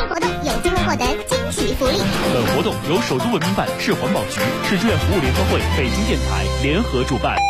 活动有机会获得惊喜福利。 本活动由首都文明办、市环保局、市志愿服务联合会、北京电台联合主办。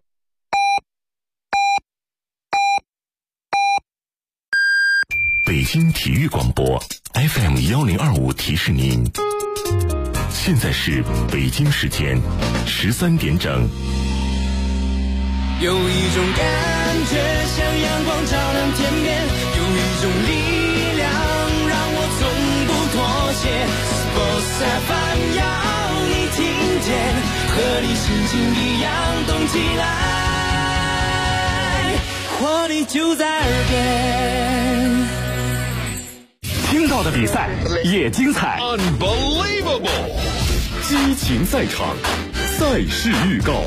北京体育广播 FM1025 提示您，现在是北京时间13点整。 有一种感觉像阳光照亮天边，有一种力量让我从不妥协。Sports FM 要你听见，和你心情一样动起来，活力就在耳边。 听到的比赛也精彩 Unbelievable！ 激情赛场，赛事预告。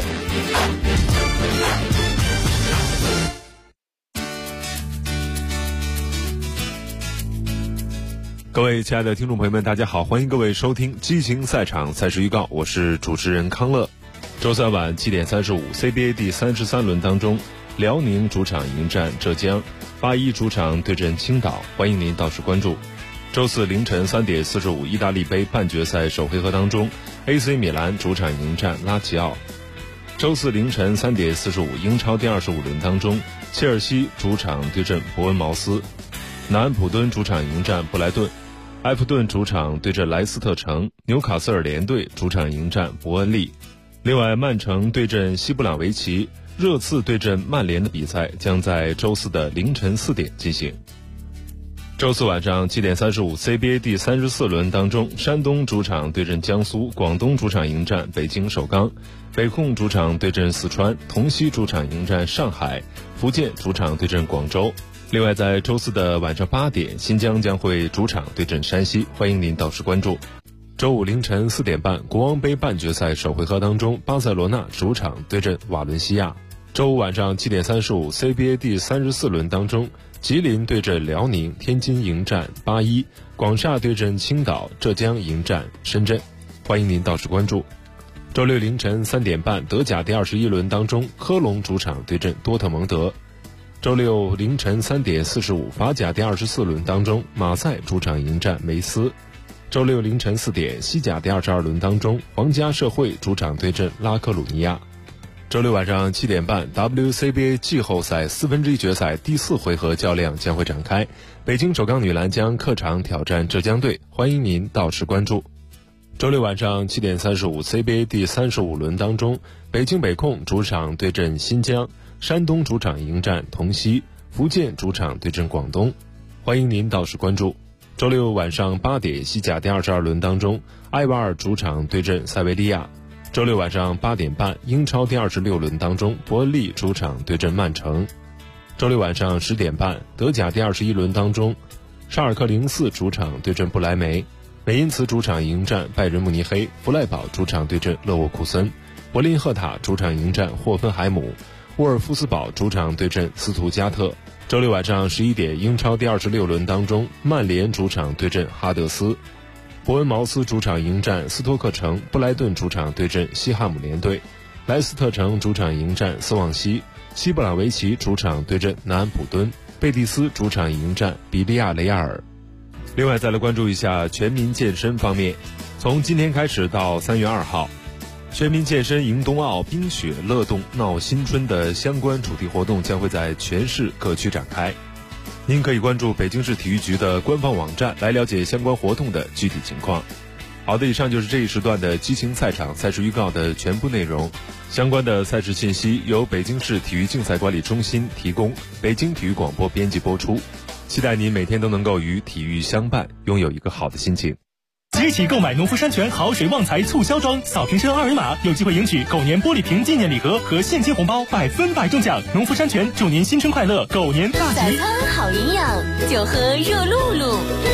各位亲爱的听众朋友们，大家好，欢迎各位收听激情赛场赛事预告，我是主持人康乐。周三晚7点35 CBA 第33轮当中，辽宁主场迎战浙江，81主场对阵青岛，欢迎您到时关注。周四凌晨3点45意大利杯半决赛首回合当中， AC 米兰主场迎战拉齐奥。周四凌晨3点45英超第25轮当中，切尔西主场对阵伯恩茅斯，南安普敦主场迎战布莱顿，埃弗顿主场对阵莱斯特城，纽卡斯尔联队主场迎战伯恩利。另外，曼城对阵西布朗维奇，热刺对阵曼联的比赛将在周四的凌晨4点进行。周四晚上7点35 CBA 第34轮当中，山东主场对阵江苏，广东主场迎战北京首钢，北控主场对阵四川，同曦主场迎战上海，福建主场对阵广州。另外，在周四的晚上8点，新疆将会主场对阵山西，欢迎您到时关注。周五凌晨4点半，国王杯半决赛首回合当中，巴塞罗那主场对阵瓦伦西亚。周五晚上7点35 CBA 第34轮当中，吉林对阵辽宁，天津迎战81，广厦对阵青岛，浙江迎战深圳，欢迎您到时关注。周六凌晨3点半，德甲第21轮当中，科隆主场对阵多特蒙德。周六凌晨3点45，法甲第24轮当中，马赛主场迎战梅斯。周六凌晨4点，西甲第22轮当中，皇家社会主场对阵拉科鲁尼亚。周六晚上7点半 ，WCBA 季后赛1/4决赛第4回合较量将会展开，北京首钢女篮将客场挑战浙江队，欢迎您到时关注。周六晚上7点35 CBA 第35轮当中，北京北控主场对阵新疆，山东主场迎战同曦，福建主场对阵广东，欢迎您到时关注。周六晚上8点，西甲第22轮当中，埃瓦尔主场对阵塞维利亚。周六晚上8点半，英超第26轮当中，伯恩利主场对阵曼城。周六晚上10点半，德甲第21轮当中，沙尔克04主场对阵不莱梅，美因茨主场迎战拜仁慕尼黑，弗赖堡主场对阵勒沃库森，柏林赫塔主场迎战霍芬海姆，沃尔夫斯堡主场对阵斯图加特。周六晚上11点，英超第26轮当中，曼联主场对阵哈德斯，伯恩茅斯主场迎战斯托克城，布莱顿主场对阵西汉姆联队，莱斯特城主场迎战斯旺西，西布朗维奇主场对阵南安普敦，贝蒂斯主场迎战比利亚雷亚尔。另外，再来关注一下全民健身方面，从今天开始到3月2号，全民健身迎冬奥，冰雪乐动闹新春的相关主题活动将会在全市各区展开。您可以关注北京市体育局的官方网站来了解相关活动的具体情况。好的，以上就是这一时段的激情赛场赛事预告的全部内容。相关的赛事信息由北京市体育竞赛管理中心提供，北京体育广播编辑播出。期待您每天都能够与体育相伴，拥有一个好的心情。 即起购买农夫山泉好水旺财促销装，扫瓶身二维码有机会赢取狗年玻璃瓶纪念礼盒和现金红包，100%中奖。农夫山泉祝您新春快乐，狗年大吉。 早餐好营养，就喝热露露。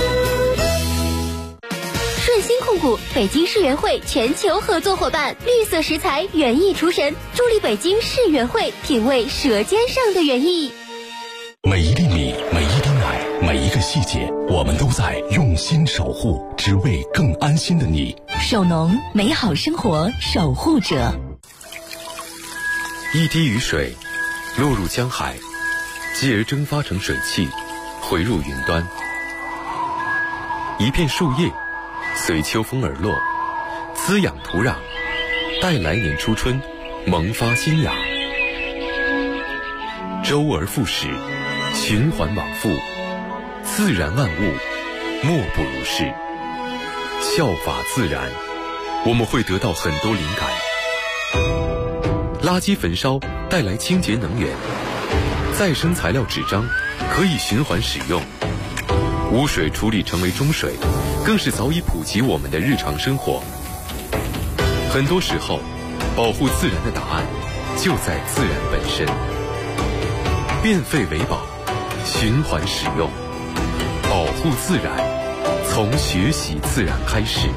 顺心控股北京世园会全球合作伙伴，绿色食材园艺厨神，助力北京世园会品味舌尖上的园艺。 每一粒米，每一滴奶，每一个细节，我们都在用心守护，只为更安心的你。 守农，美好生活守护者。 一滴雨水落入江海，继而蒸发成水汽，回入云端。 一片树叶随秋风而落，滋养土壤，待来年初春萌发新芽。周而复始，循环往复，自然万物莫不如是。效法自然，我们会得到很多灵感。垃圾焚烧带来清洁能源，再生材料纸张可以循环使用，污水处理成为中水，更是早已普及我们的日常生活。很多时候，保护自然的答案就在自然本身。变废为宝，循环使用，保护自然，从学习自然开始。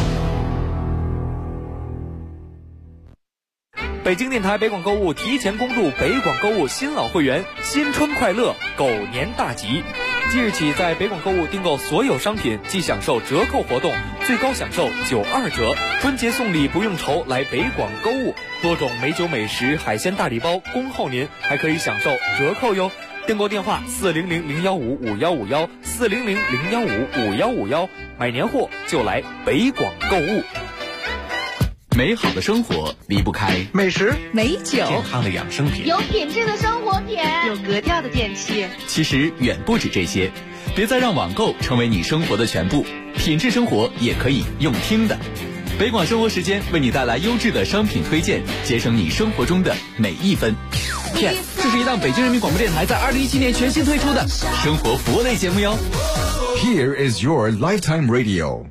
北京电台北广购物提前恭祝北广购物新老会员新春快乐，狗年大吉！即日起，在北广购物订购所有商品即享受折扣活动，最高享受92折。春节送礼不用愁，来北广购物，多种美酒美食、海鲜大礼包恭候您，还可以享受折扣哟。订购电话400-015-5151，400-015-5151，买年货就来北广购物。 美好的生活离不开美食、 美酒、 健康的养生品， 有品质的生活品， 有格调的电器。 其实远不止这些，别再让网购成为你生活的全部，品质生活也可以用听的。北广生活时间为你带来优质的商品推荐，节省你生活中的每一分。这是一档北京人民广播电台在2017年全新推出的生活服务类节目哟。 Here is your lifetime radio。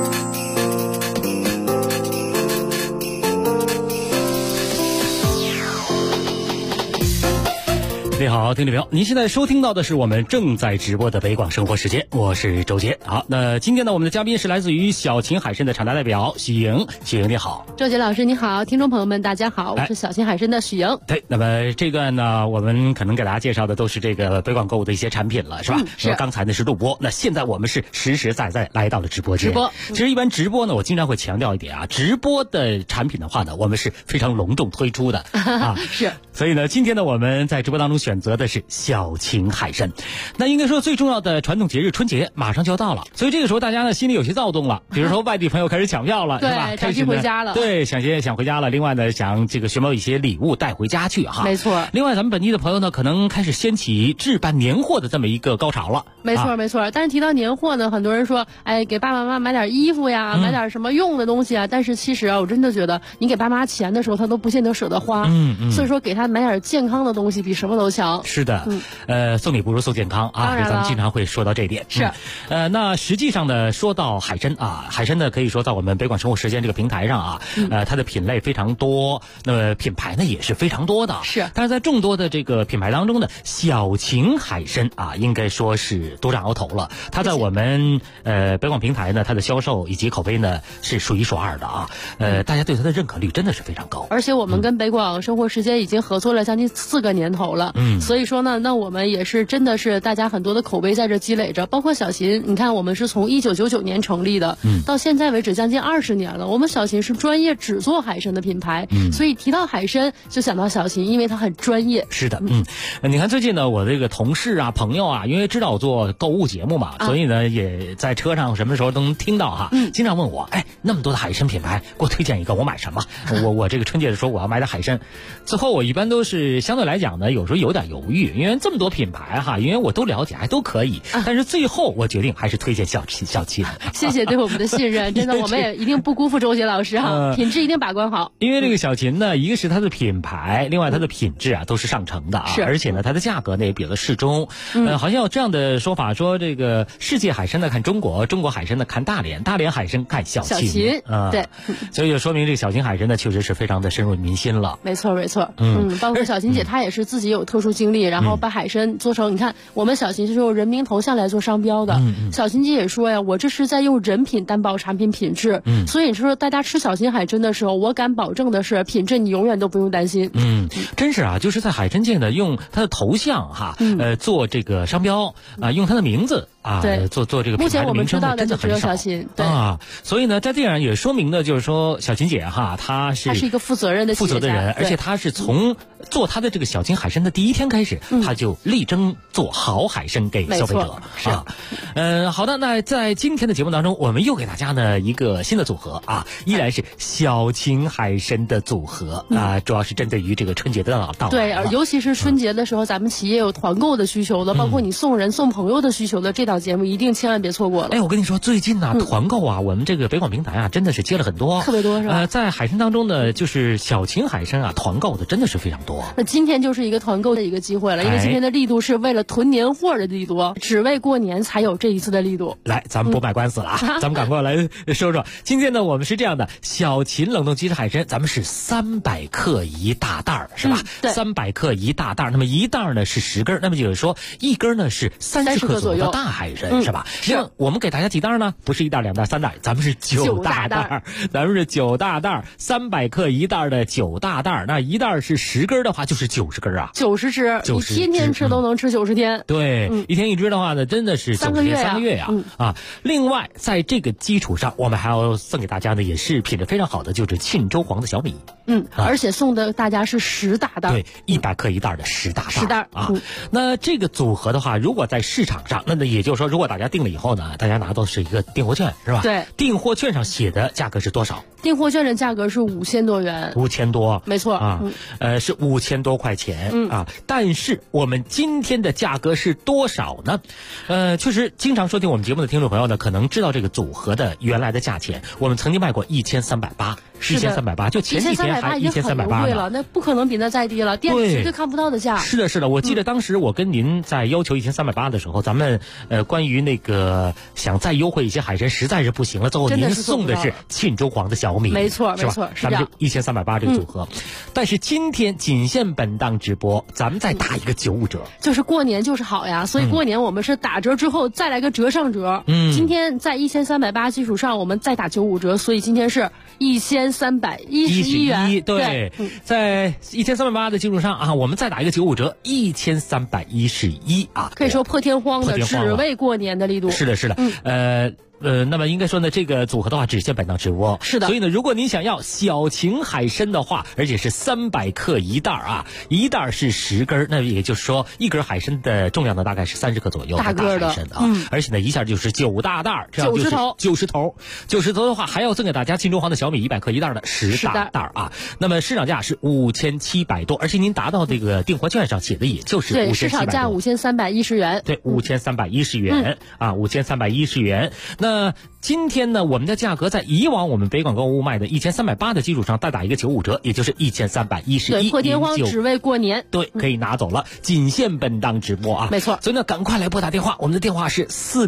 你好，听众朋友，您现在收听到的是我们正在直播的北广生活时间，我是周杰。好，那今天呢，我们的嘉宾是来自于小秦海参的厂家代表许莹。许莹你好。 周杰老师你好，听众朋友们大家好，我是小秦海参的许莹。 对，那么这段呢，我们可能给大家介绍的都是这个北广购物的一些产品了，是吧？ 是。 刚才呢是录播，那现在我们是实实在在来到了直播间。 直播， 其实一般直播呢，我经常会强调一点啊，直播的产品的话呢，我们是非常隆重推出的啊。 是。 所以呢，今天呢，我们在直播当中选择的是小秦海参。那应该说最重要的传统节日春节马上就要到了，所以这个时候大家呢心里有些躁动了，比如说外地朋友开始抢票了， 对， 是吧？ 开始回家了， 对，想回家了。另外呢，想这个寻找一些礼物带回家去哈。 没错。 另外，咱们本地的朋友呢，可能开始掀起置办年货的这么一个高潮了。 没错，没错。但是提到年货呢，很多人说，哎，给爸爸妈妈买点衣服呀，买点什么用的东西啊。但是其实啊，我真的觉得，你给爸妈钱的时候，他都不见得舍得花。所以说，给他买点健康的东西，比什么都强。 是的。送礼不如送健康啊，咱们经常会说到这一点。 是。 那实际上呢，说到海参啊，海参呢可以说在我们北广生活时间这个平台上啊，它的品类非常多，那么品牌呢也是非常多的。 是。 但是在众多的这个品牌当中呢，小秦海参啊，应该说是独占鳌头了。它在我们北广平台呢，它的销售以及口碑呢是数一数二的啊。大家对它的认可率真的是非常高。 而且我们跟北广生活时间已经合作了将近4个年头了。所以说呢，那我们也是真的是大家很多的口碑在这积累着，包括小秦，你看我们是从1999年成立的，到现在为止将近20年了。我们小秦是专业只做海参的品牌，所以提到海参就想到小秦，因为它很专业。 是的，你看最近呢，我这个同事啊、朋友啊，因为知道我做购物节目嘛，所以呢也在车上什么时候都能听到哈，经常问我，哎，那么多的海参品牌，给我推荐一个，我买什么？我这个春节的时候我要买点海参，最后我一般都是相对来讲呢，有时候有点犹豫，因为这么多品牌哈，因为我都了解，还都可以，但是最后我决定还是推荐小秦。 谢谢对我们的信任，真的我们也一定不辜负周杰老师哈，品质一定把关好。 因为这个小秦呢，一个是它的品牌，另外它的品质啊都是上乘的啊，而且呢它的价格呢也比较适中。好像有这样的说法，说这个世界海参呢看中国，中国海参呢看大连，大连海参看小秦。 对， 所以就说明这个小秦海参呢确实是非常的深入民心了。 没错没错。包括小秦姐她也是自己有特殊经历，然后把海参做成，你看我们小秦是用人名头像来做商标的。小秦姐也说呀，我这是在用人品担保产品品质。所以你说大家吃小秦海参的时候，我敢保证的是品质你永远都不用担心。 真是啊，就是在海参界呢用它的头像哈，做这个商标啊，用它的名字啊，做这个品牌的名称真的很少。 对啊，所以呢，在这样也说明呢，就是说小琴姐哈，她是一个负责任的人，而且她是从做她的这个小琴海参的第一天开始，她就力争做好海参给消费者。 是啊，好的，那在今天的节目当中，我们又给大家呢一个新的组合啊，依然是小琴海参的组合啊，主要是针对于这个春节的到来。 对，尤其是春节的时候，咱们企业有团购的需求的，包括你送人送朋友的需求的，这档节目一定千万别错过了。 哎，我跟你说，最近呢团购啊，我们这个北广平台啊，真的是接了很多， 特别多是吧？ 在海参当中呢，就是小琴海参啊，团购的真的是非常多。 那今天就是一个团购的一个机会了，因为今天的力度是为了囤年货的力度，只为过年才有这一次的力度。 来，咱们不卖官司了啊，咱们赶快来说说。今天呢，我们是这样的，小琴冷冻即食海参，咱们是300克一大袋儿，是吧？ 对 ，300克一大袋儿，那么一袋儿呢是10根，那么就是说一根呢是30克左右的大海参，是吧？是。我们给大家几袋呢？不是1袋、2袋、3袋，咱们是9大袋，咱们是9大袋，300克一袋的9大袋，那一袋是10根的话，就是90根啊 ，90只，你天天吃都能吃90天。 对，一天一只的话呢，真的是 3个月呀啊！另外，在这个基础上，我们还要送给大家呢，也是品质非常好的，就是沁州黄的小米。 而且送的大家是10大袋， 对，100克一袋的10大袋啊。那这个组合的话，如果在市场上，那也就是说，如果大家订了以后呢，大家拿到是一个订货券，是吧？ 对， 订货券上写的价格是多少？ 订货券的价格是5000多元 ，5000多， 没错啊，是5000多块钱啊。但是我们今天的价格是多少呢？确实，经常收听我们节目的听众朋友呢，可能知道这个组合的原来的价钱。我们曾经卖过1380，1380，就前几天还1380 了，那不可能比那再低了，店里绝对看不到的价。 是的，是的，我记得当时我跟您在要求1380的时候，咱们关于那个想再优惠一些海参实在是不行了，最后您送的是沁州黄的小米， 没错， 是吧？咱们就1380这个组合。但是今天仅限本档直播，咱们再打一个95折， 就是过年就是好呀，所以过年我们是打折之后再来个折上折。今天在1380基础上，我们再打95折，所以今天是1311元。 对，在1380的基础上啊，我们再打一个95折，1311啊， 可以说破天荒的，只为过年的力度。 是的，是的，那么应该说呢，这个组合的话只限本档直播。 是的。 所以呢，如果您想要小琴海参的话，而且是300克一袋啊，一袋是10根，那也就是说一根海参的重量呢大概是30克左右， 大个的海参啊。而且呢，一下就是9大袋，这样就是90头的话，还要赠给大家沁州黄的小米100克一袋的10大袋啊。那么市场价是5700多，而且您达到这个订货券上写的也就是5700多。 对，市场价5310元。 对，5310元啊，5310元。那今天呢，我们的价格在以往我们北广购物卖的1380的基础上再打一个95折，也就是1311。 对，破天荒只为过年。 对，可以拿走了，仅限本档直播啊。 没错。 所以呢，赶快来拨打电话，我们的电话是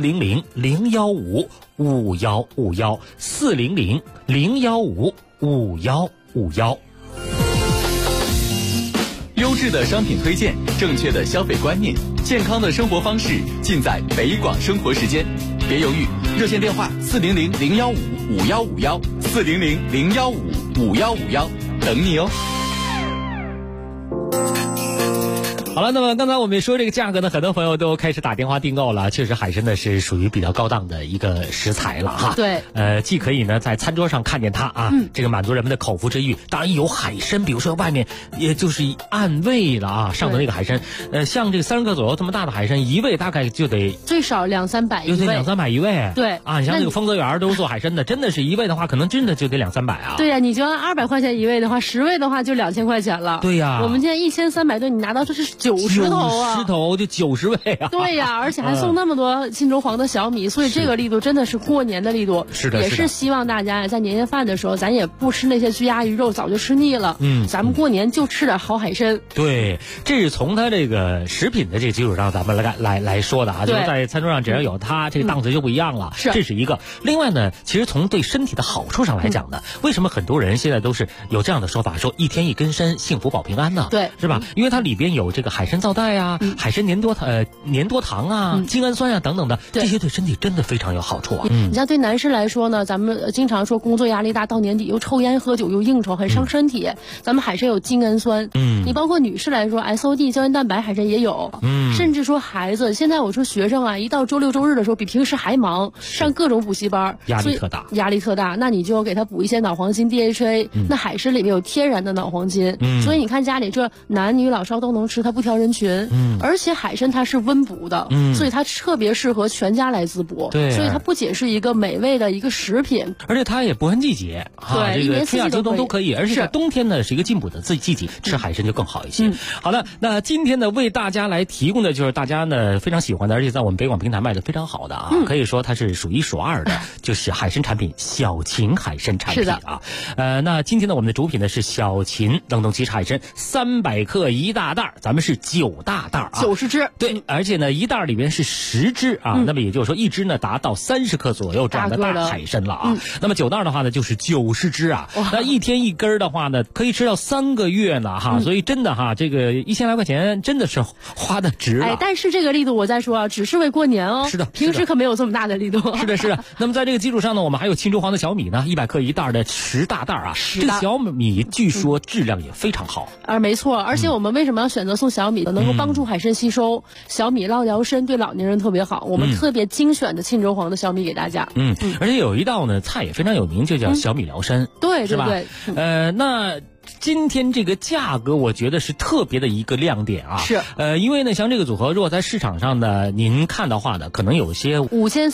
400-015-5151，400-015-5151。 优质的商品推荐，正确的消费观念，健康的生活方式，尽在北广生活时间。别犹豫，热线电话400-015-5151，400-015-5151，等你哦。 好了，那么刚才我们说这个价格呢，很多朋友都开始打电话订购了。确实，海参呢是属于比较高档的一个食材了哈。 对。 既可以呢在餐桌上看见它啊，这个满足人们的口腹之欲。当然有海参，比如说外面也就是按位了啊，上的那个海参，像这个30克左右这么大的海参，一位大概就得最少200-300一位。 就得200-300一位。 对。 啊，你像那个丰泽园都做海参的，真的是一位的话，可能真的就得200-300啊。 对呀，你就按200块钱一位的话，10位的话就2000块钱了。 对呀。 我们现在1300多，你拿到这是90头啊 ，90头就90位啊！ 对呀，而且还送那么多沁州黄的小米，所以这个力度真的是过年的力度。 是的， 也是希望大家在年夜饭的时候，咱也不吃那些鸡鸭鱼肉，早就吃腻了。咱们过年就吃点好海参。 对，这是从它这个食品的这个基础上，咱们来说的啊，就是在餐桌上只要有它，这个档次就不一样了。 是， 这是一个。另外呢，其实从对身体的好处上来讲呢，为什么很多人现在都是有这样的说法，说一天一根参，幸福保平安呢？ 对， 是吧？因为它里边有这个海参皂带啊、海参粘多糖啊、精氨酸啊等等的，这些对身体真的非常有好处啊。 你像对男士来说呢，咱们经常说工作压力大，到年底又抽烟喝酒又应酬，很伤身体。咱们海参有精氨酸，你包括女士来说 SOD 胶原蛋白海参也有，甚至说孩子，现在我说学生啊，一到周六周日的时候比平时还忙，上各种补习班， 压力特大， 那你就给他补一些脑黄金 DHA，那海参里面有天然的脑黄金，所以你看家里这男女老少都能吃，它不挑人群，而且海参它是温补的，所以它特别适合全家来滋补， 对， 所以它不仅是一个美味的一个食品， 而且它也不分季节， 对， 这个春夏秋冬都可以，而且在冬天呢是一个进补的季节，吃海参就更好一些。好的，那今天呢为大家来提供的就是大家呢非常喜欢的，而且在我们北广平台卖的非常好的啊，可以说它是数一数二的，就是海参产品小秦海参产品啊。那今天呢我们的主品呢是小秦冷冻鸡翅海参300克1大袋，咱们是9大袋啊 ，90只， 对，而且呢一袋里边是10只啊，那么也就是说一只呢达到30克左右这样的大海参了啊。那么9袋的话呢就是90只啊，那一天一根的话呢可以吃到3个月呢哈，所以真的哈这个1000来块钱真的是花的值了。 但是这个力度我再说啊，只是为过年哦， 是的， 平时可没有这么大的力度。 是的。那么在这个基础上呢，我们还有青州黄的小米呢，100克1袋的10大袋啊，这个小米据说质量也非常好。 没错，而且我们为什么要选择送小米呢？能够帮助海参吸收，小米捞疗身，对老年人特别好。我们特别精选的青州黄的小米给大家。 而且有一道呢菜也非常有名，就叫小米疗身， 对， 是吧？那今天这个价格我觉得是特别的一个亮点啊， 是因为呢像这个组合如果在市场上呢您看的话呢可能有些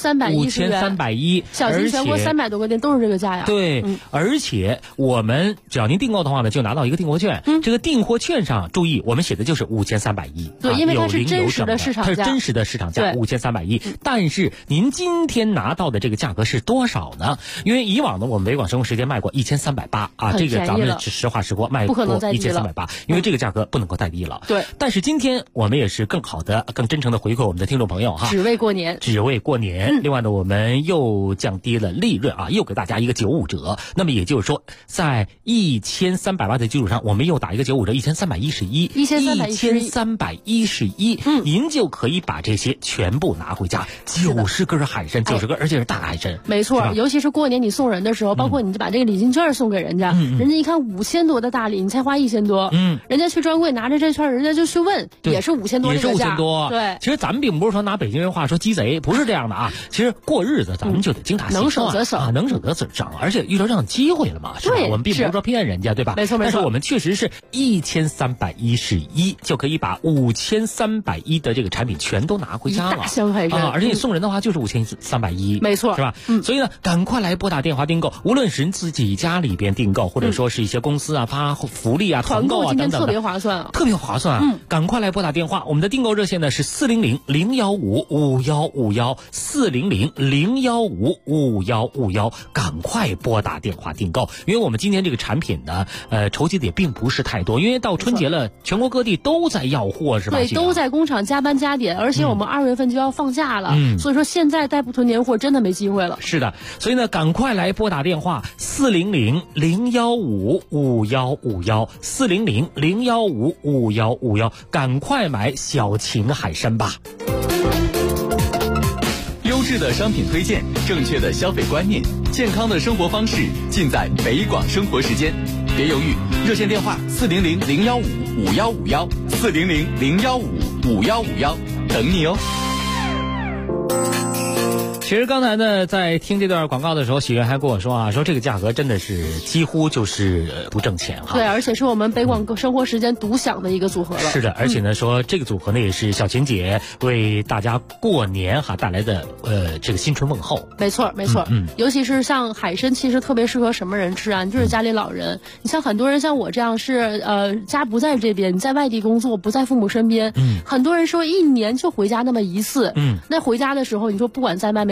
5310，小秦全国300多个店都是这个价呀。 对，而且我们只要您订购的话呢就拿到一个订货券，这个订货券上注意我们写的就是5310， 对，因为它是真实的市场价， 它是真实的市场价5310，但是您今天拿到的这个价格是多少呢？因为以往呢我们北广生活时间卖过1380啊，这个咱们是实话实说卖过1380，因为这个价格不能够再低了。 对， 但是今天我们也是更好的、更真诚的回馈我们的听众朋友哈， 只为过年。 另外呢，我们又降低了利润啊，又给大家一个95折。那么也就是说，在1380的基础上，我们又打一个95折，1311，您就可以把这些全部拿回家，90根海参，90根，而且是大海参。 没错，尤其是过年你送人的时候，包括你把这个礼金券送给人家，人家一看5000多的大礼，你才花1000多，人家去专柜拿着这券，人家就去问，也是5000多， 也是5000多。 对， 其实咱们并不是说拿北京人话说鸡贼，不是这样的啊。其实过日子咱们就得精打细算， 能省则省啊，能省则省，而且遇到这样的机会了嘛，是吧？我们并不是说骗人家，对吧？ 没错。 但是我们确实是1311就可以把5310的这个产品全都拿回家了， 大箱海参， 而且你送人的话就是5310， 没错， 是吧？所以呢，赶快来拨打电话订购，无论是您自己家里边订购，或者说是一些公司啊发福利啊、团购啊等等的， 特别划算啊， 特别划算啊！赶快来拨打电话，我们的订购热线呢是400-015-5151，400-015-5151，赶快拨打电话订购，因为我们今天这个产品呢，筹集的也并不是太多，因为到春节了，全国各地都在要货，是吧？ 对，都在工厂加班加点，而且我们2月份就要放假了，所以说现在再不囤年货，真的没机会了。 是的，所以呢，赶快来拨打电话400-015-5151，400-015-5151，赶快买小秦海参吧。 优质的商品推荐，正确的消费观念，健康的生活方式，尽在北广生活时间。别犹豫，热线电话400-015-5151，400-015-5151，等你哦。 其实刚才呢，在听这段广告的时候，喜悦还跟我说啊，说这个价格真的是几乎就是不挣钱哈。 对，而且是我们北广生活时间独享的一个组合了。 是的，而且呢，说这个组合呢也是小秦姐为大家过年哈带来的这个新春问候。 没错，尤其是像海参，其实特别适合什么人吃啊？你就是家里老人，你像很多人像我这样是家不在这边，你在外地工作，不在父母身边，很多人说1年就回家那么1次，那回家的时候，你说不管在外面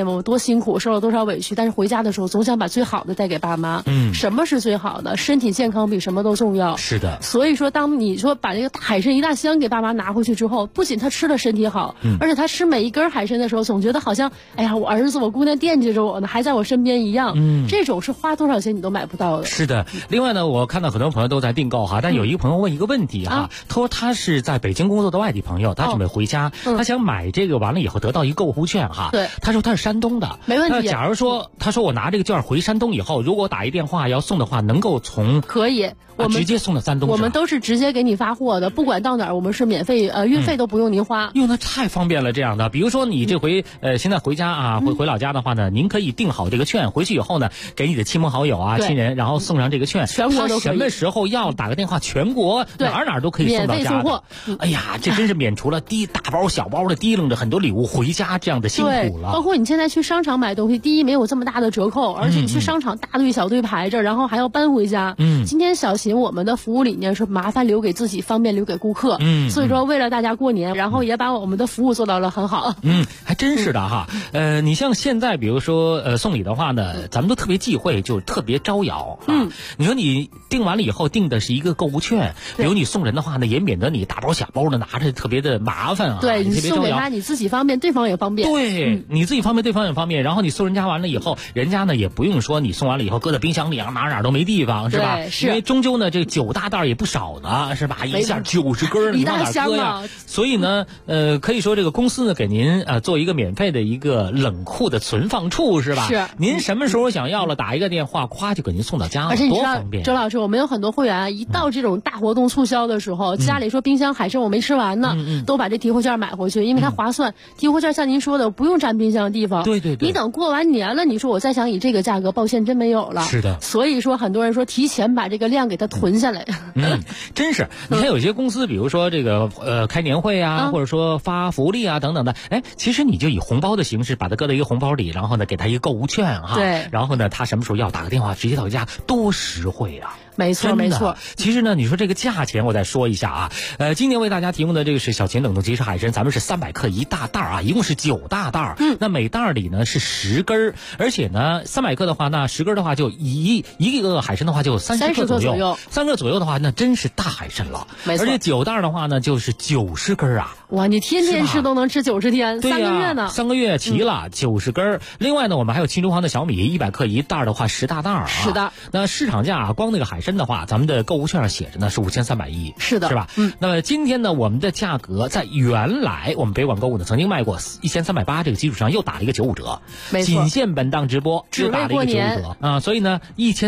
们，我多辛苦，受了多少委屈，但是回家的时候总想把最好的带给爸妈。什么是最好的？身体健康比什么都重要。 是的。 所以说，当你说把这个海参一大箱给爸妈拿回去之后，不仅他吃了身体好，而且他吃每一根海参的时候，总觉得好像，哎呀，我儿子我姑娘惦记着我呢，还在我身边一样。这种是花多少钱你都买不到的。 是的。另外呢，我看到很多朋友都在订购哈，但有一个朋友问一个问题哈，他说他是在北京工作的外地朋友，他准备回家，他想买这个完了以后得到一个购物券哈。 对。 他说他是山东的， 没问题。 假如说他说我拿这个券回山东以后，如果我打一电话要送的话，能够从可以。我们直接送到山东， 我们都是直接给你发货的，不管到哪儿，我们是免费，运费都不用您花。 哟，那太方便了，这样的。比如说你这回现在回家啊，回老家的话呢，您可以订好这个券，回去以后呢，给你的亲朋好友啊、亲人，然后送上这个券， 全国都可以。 什么时候要打个电话，全国哪都可以送到家的。免费送货。哎呀，这真是免除了大包小包的提楞着很多礼物回家这样的辛苦了。 包括你现在去商场买东西，第一没有这么大的折扣，而且你去商场大队小队排着，然后还要搬回家。今天小秦我们的服务理念是麻烦留给自己，方便留给顾客。所以说为了大家过年，然后也把我们的服务做到了很好。 还真是的哈。你像现在比如说送礼的话呢，咱们都特别忌讳，就特别招摇。你说你订完了以后订的是一个购物券，比如你送人的话呢，也免得你大包小包的拿着特别的麻烦啊。 对，你送给他，你自己方便，对方也方便。 对，你自己方便，对方也方便。然后你送人家完了以后，人家呢也不用说你送完了以后搁在冰箱里啊，哪都没地方，是吧？ 是。 因为终究呢，这9大袋也不少呢，是吧？一下90根，你往哪搁呀？所以呢，可以说这个公司呢给您做一个免费的一个冷库的存放处，是吧？ 是。 您什么时候想要了，打一个电话，咵就给您送到家了， 而且你知道， 多方便。 周老师，我们有很多会员一到这种大活动促销的时候，家里说冰箱海参我没吃完呢，都把这提货券买回去，因为它划算。提货券像您说的，不用占冰箱的地方。 对。 你等过完年了，你说我再想以这个价格，抱歉，真没有了。 是的。 所以说，很多人说提前把这个量给它囤下来。 真是。你看有些公司，比如说这个开年会啊，或者说发福利啊等等的，其实你就以红包的形式把它搁在一个红包里，然后呢给他一个购物券哈。 对。 然后呢，他什么时候要打个电话，直接到家，多实惠啊！ 没错。 其实呢，你说这个价钱，我再说一下啊。今年为大家提供的这个是小秦冷冻即食海参，咱们是300克一大袋啊，一共是9大袋。那每袋里呢是10根，而且呢300克的话，那10根的话就一个海参的话就30克左右，3克左右的话，那真是大海参了。 没错。 而且9袋的话呢，就是90根啊。 哇，你天天吃都能吃90天，3个月呢 ？3个月齐了，90根。另外呢，我们还有秦中皇的小米100克一袋的话10大袋啊。 是的。 那市场价光那个海参的话，咱们的购物券上写着呢是5310。 是的。 是吧？那么今天呢，我们的价格在原来我们北广购物呢曾经卖过1380这个基础上又打了一个95折。 没错。 仅限本档直播只打了一个95 折啊，所以呢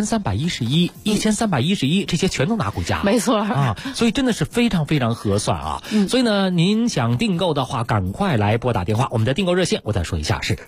1311、1311这些全都拿回家。 没错啊，所以真的是非常非常合算啊。所以呢，您想订购的话，赶快来拨打电话，我们的订购热线我再说一下是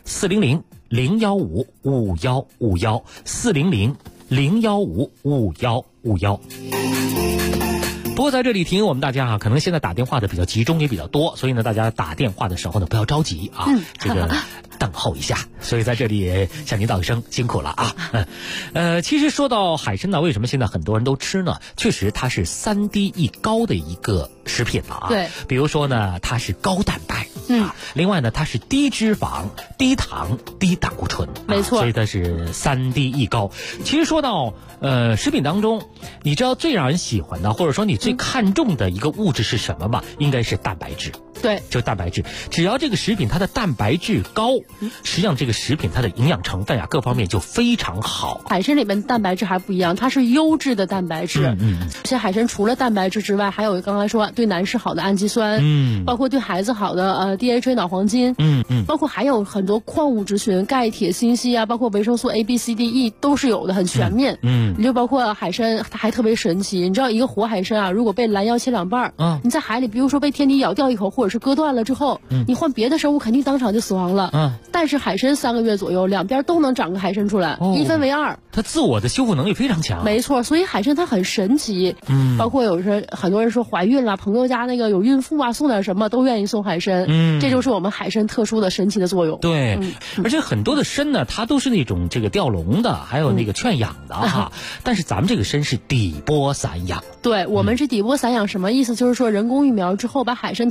400-015-5151，400-015-5151。不过在这里提醒我们大家啊，可能现在打电话的比较集中也比较多，所以呢，大家打电话的时候呢不要着急啊，这个等候一下。所以在这里也向您道一声辛苦了啊。其实说到海参呢，为什么现在很多人都吃呢？确实它是3低1高的一个食品了啊。 对。 比如说呢，它是高蛋白。另外呢，它是低脂肪、低糖、低胆固醇。 没错。 所以它是3低1高。其实说到食品当中，你知道最让人喜欢的，或者说你最看重的一个物质是什么吗？应该是蛋白质。 对， 就蛋白质，只要这个食品它的蛋白质高，实际上这个食品它的营养成分啊各方面就非常好。 海参里面蛋白质还不一样，它是优质的蛋白质。这海参除了蛋白质之外，还有刚才说对男士好的氨基酸，包括对孩子好的DHA 脑黄金，包括还有很多矿物质群，钙、铁、锌、硒啊，包括维生素 A、B、C、D、E 都是有的，很全面。你就包括海参，它还特别神奇。你知道一个活海参啊，如果被拦腰切2半，你在海里，比如说被天敌咬掉一口，或者是割断了之后，你换别的生物肯定当场就死亡了。但是海参3个月左右，两边都能长个海参出来，一分为2。 它自我的修复能力非常强。 没错，所以海参它很神奇。包括有时很多人说怀孕了，朋友家那个有孕妇啊，送点什么都愿意送海参。这就是我们海参特殊的神奇的作用。 对，而且很多的参呢，它都是那种这个吊笼的，还有那个劝养的哈。但是咱们这个参是底波散养。 对，我们是底波散养，什么意思？就是说人工育苗之后，把海参投到大海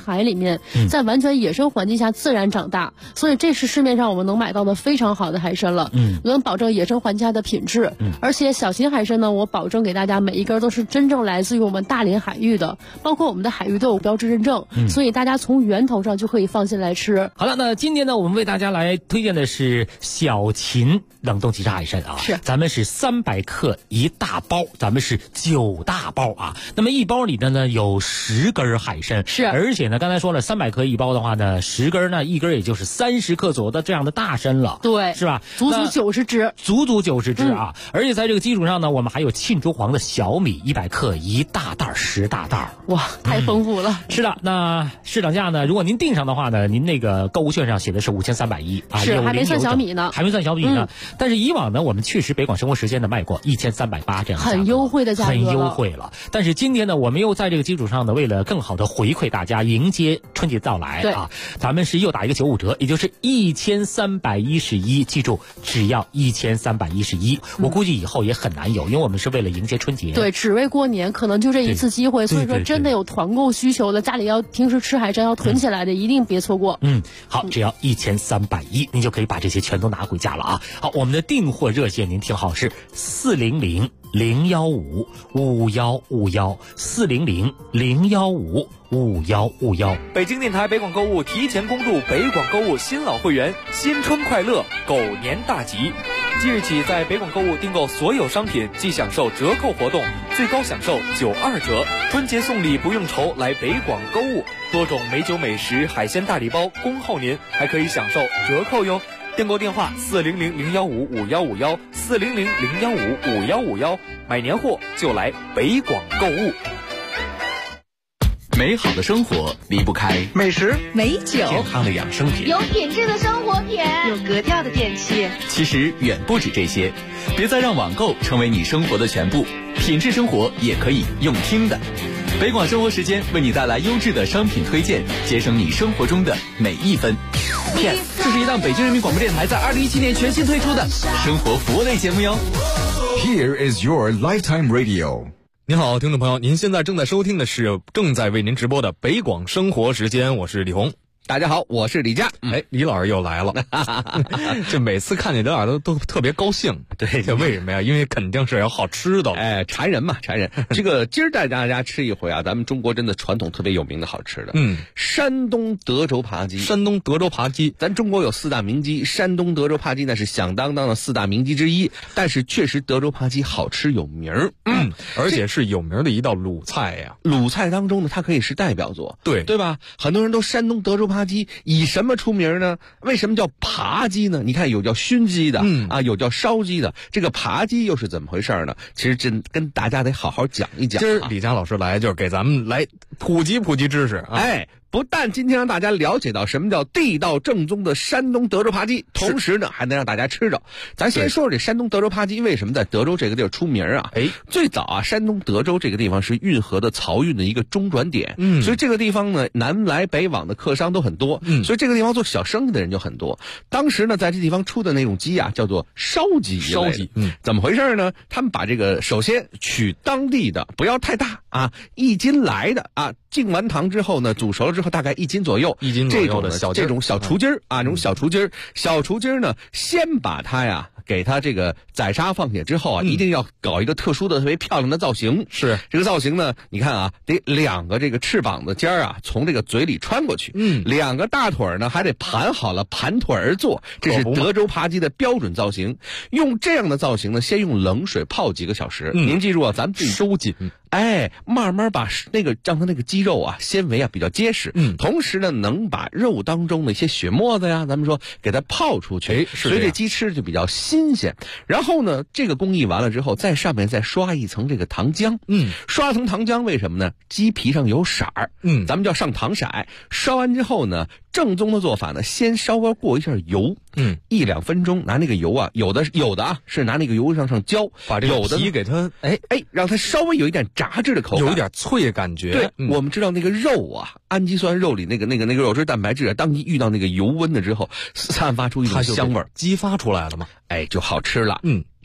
海里面，在完全野生环境下自然长大，所以这是市面上我们能买到的非常好的海参了，能保证野生环境下的品质。而且小型海参呢，我保证给大家每一根都是真正来自于我们大连海域的，包括我们的海域都有标志认证，所以大家从源头上就可以放心来吃。 好了，那今天呢，我们为大家来推荐的是小秦冷冻即杀海参啊， 是咱们是300克一大包，咱们是9大包啊。那么一包里的呢有10根海参， 是， 而且呢刚才说了300克一包的话呢，10根呢一根也就是30克左右的这样的大参了， 对， 是吧？ 足足90只， 足足90只啊！而且在这个基础上呢，我们还有沁珠黄的小米100克一大袋10大袋， 哇，太丰富了。 是的，那市场价呢？如果您订上的话呢，您那个购物券上写的是5310啊， 是还没算小米呢， 还没算小米呢。但是以往呢，我们确实北广生活时间呢卖过1380这样， 很优惠的价格， 很优惠了。但是今天呢，我们又在这个基础上呢，为了更好的回馈大家，迎接春节到来啊，咱们是又打一个95折，也就是1311，记住，只要1311。我估计以后也很难有，因为我们是为了迎接春节， 对，只为过年，可能就这一次机会。所以说，真的有团购需求的，家里要平时吃海参要囤起来的，一定别错过。 好，只要1310，您就可以把这些全都拿回家了啊。好，我们的订货热线您听好，是400-015-5151，400-015-5151。 北京电台北广购物提前恭祝北广购物新老会员新春快乐，狗年大吉！即日起，在北广购物订购所有商品即享受折扣活动，最高享受92折。春节送礼不用愁，来北广购物，多种美酒美食、海鲜大礼包恭候您，还可以享受折扣哟。订购电话400-015-5151，400-015-5151，买年货就来北广购物。 美好的生活离不开美食、 美酒、 健康的养生品、 有品质的生活品、 有格调的电器。 其实远不止这些，别再让网购成为你生活的全部，品质生活也可以用听的。北广生活时间为你带来优质的商品推荐，节省你生活中的每一分。 这是一档北京人民广播电台在2017年全新推出的生活服务类节目哟。 Here is your lifetime radio。 您好，听众朋友，您现在正在收听的是正在为您直播的北广生活时间，我是李红。 大家好，我是李佳。 李老师又来了，这每次看见李老师都特别高兴。 对， 这为什么呀？因为肯定是有好吃的。 馋人嘛，馋人。这个今儿带大家吃一回啊，咱们中国真的传统特别有名的好吃的。山东德州扒鸡。 山东德州扒鸡， 咱中国有4大名鸡，山东德州扒鸡那是响当当的4大名鸡之一。但是确实德州扒鸡好吃有名儿。 而且是有名的一道鲁菜呀。 鲁菜当中呢，它可以是代表作，对吧？很多人都山东德州扒鸡以什么出名呢？为什么叫扒鸡呢？你看有叫熏鸡的，有叫烧鸡的，这个扒鸡又是怎么回事呢？其实真跟大家得好好讲一讲。 今儿李佳老师来就是给咱们来普及知识啊。 不但今天让大家了解到什么叫地道正宗的山东德州扒鸡，同时呢还能让大家吃着。咱先说说这山东德州扒鸡为什么在德州这个地儿出名啊？最早啊，山东德州这个地方是运河的漕运的一个中转点，所以这个地方呢南来北往的客商都很多，所以这个地方做小生意的人就很多。当时呢在这地方出的那种鸡啊叫做烧鸡，怎么回事呢？他们把这个首先取当地的，不要太大啊，1斤来的啊，进完糖之后呢煮熟了之后大概1斤左右， 这种小雏鸡儿啊，这种小雏鸡儿呢，先把它呀给它这个宰杀放血之后啊，一定要搞一个特殊的特别漂亮的造型。 是这个造型呢，你看啊，得2个这个翅膀的尖儿啊从这个嘴里穿过去，2个大腿呢还得盘好了，盘腿而坐，这是德州扒鸡的标准造型。用这样的造型呢，先用冷水泡几个小时。您记住啊，咱们自己收紧。慢慢把让它那个鸡肉啊纤维啊比较结实，同时呢能把肉当中的一些血沫子呀，咱们说给它泡出去，所以这鸡吃就比较新鲜。然后呢，这个工艺完了之后，在上面再刷一层这个糖浆，刷层糖浆为什么呢？鸡皮上有色儿，咱们叫上糖色。刷完之后呢，正宗的做法呢，先稍微过一下油，1-2分钟，拿那个油啊，有的啊是拿那个油上浇， 把这个皮给它让它稍微有一点炸制的口感， 有一点脆的感觉。 对，我们知道那个肉啊，氨基酸肉里那个肉质蛋白质啊，当你遇到那个油温了之后，散发出一种香味儿， 激发出来了嘛， 就好吃了。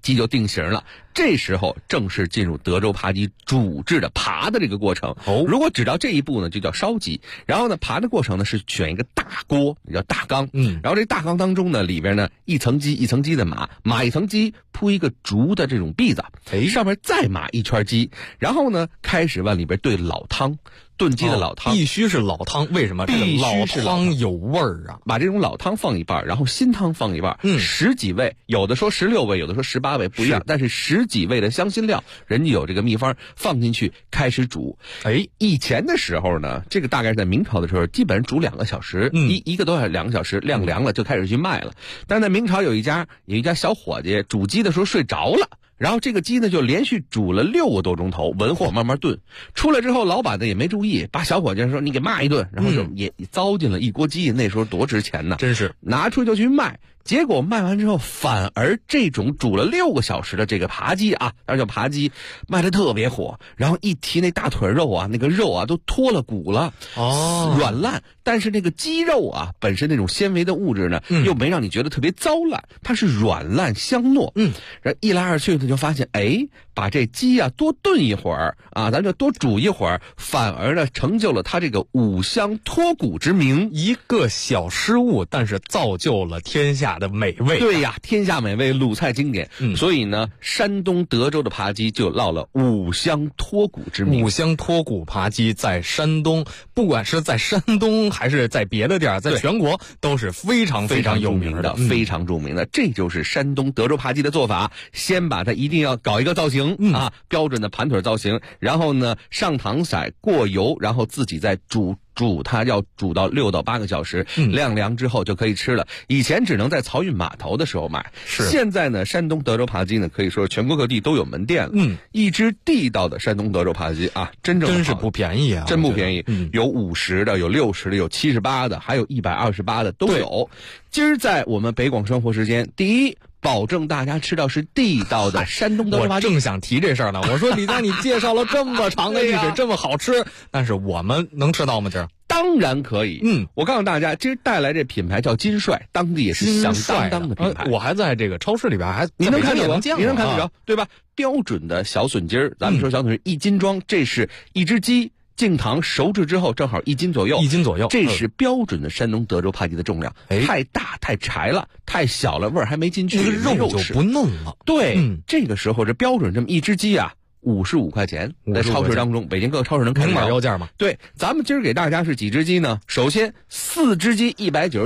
鸡就定型了。这时候正式进入德州扒鸡煮制的扒的这个过程。如果只到这一步呢，就叫烧鸡。然后呢，扒的过程呢是选一个大锅，也叫大缸。然后这大缸当中呢，里边呢一层鸡一层鸡的码一层鸡，铺一个竹的这种篦子，上面再码一圈鸡，然后呢开始往里边兑老汤。炖鸡的老汤必须是老汤，为什么？这个老汤有味儿啊！ 把这种老汤放一半，然后新汤放一半，10几味，有的说16味，有的说18味，不一样。但是10几味的香辛料，人家有这个秘方，放进去开始煮。以前的时候呢，这个大概是在明朝的时候，基本上煮2个小时，一个多小时2个小时，晾凉了就开始去卖了。但是在明朝有一家小伙计煮鸡的时候睡着了。然后这个鸡呢就连续煮了6个多钟头，文火慢慢炖。出来之后，老板呢也没注意，把小伙计说你给骂一顿，然后就也糟践了一锅鸡。那时候多值钱呢， 真是拿出就去卖。结果卖完之后，反而这种煮了6个小时的这个扒鸡啊，那叫扒鸡，卖得特别火。然后一提那大腿肉啊，那个肉啊都脱了骨了，软烂。但是那个鸡肉啊，本身那种纤维的物质呢，又没让你觉得特别糟烂，它是软烂香糯。然后一来二去呢，就发现把这鸡啊多炖一会儿啊，咱就多煮一会儿，反而呢成就了它这个五香脱骨之名。 一个小失误，但是造就了天下的美味。 对呀，天下美味，鲁菜经典。所以呢，山东德州的扒鸡就落了五香脱骨之名。 五香脱骨扒鸡在山东，不管是在山东还是在别的地儿，在全国都是非常非常有名的， 非常著名的。这就是山东德州扒鸡的做法，先把它一定要搞一个造型啊，标准的盘腿造型，然后呢上糖色过油，然后自己再煮它，要煮到6到8个小时，晾凉之后就可以吃了。以前只能在漕运码头的时候买，现在呢，山东德州扒鸡呢，可以说全国各地都有门店了。一只地道的山东德州扒鸡啊，真是不便宜啊， 真不便宜。有50的，有60的，有78的，还有128的都有。今儿在我们北广生活时间，第一，保证大家吃到是地道的山东德州扒鸡。 我正想提这事儿呢，我说李佳，你介绍了这么长的历史，这么好吃，但是我们能吃到吗？这当然可以。我告诉大家，今儿带来这品牌叫金帅，当地也是响当当的品牌。 我还在这个超市里边你能看得着， 你能看得着，对吧？标准的小笋筋儿，咱们说小笋是1斤装，这是一只鸡。净糖熟制之后正好1斤左右，这是标准的山东德州扒鸡的重量。太大太柴了，太小了味儿还没进去， 肉就不嫩了。 对，这个时候这标准这么一只鸡啊，55块钱，在超市当中，北京各个超市能看到。 明码标价吗？ 对，咱们今儿给大家是几只鸡呢？首先4只鸡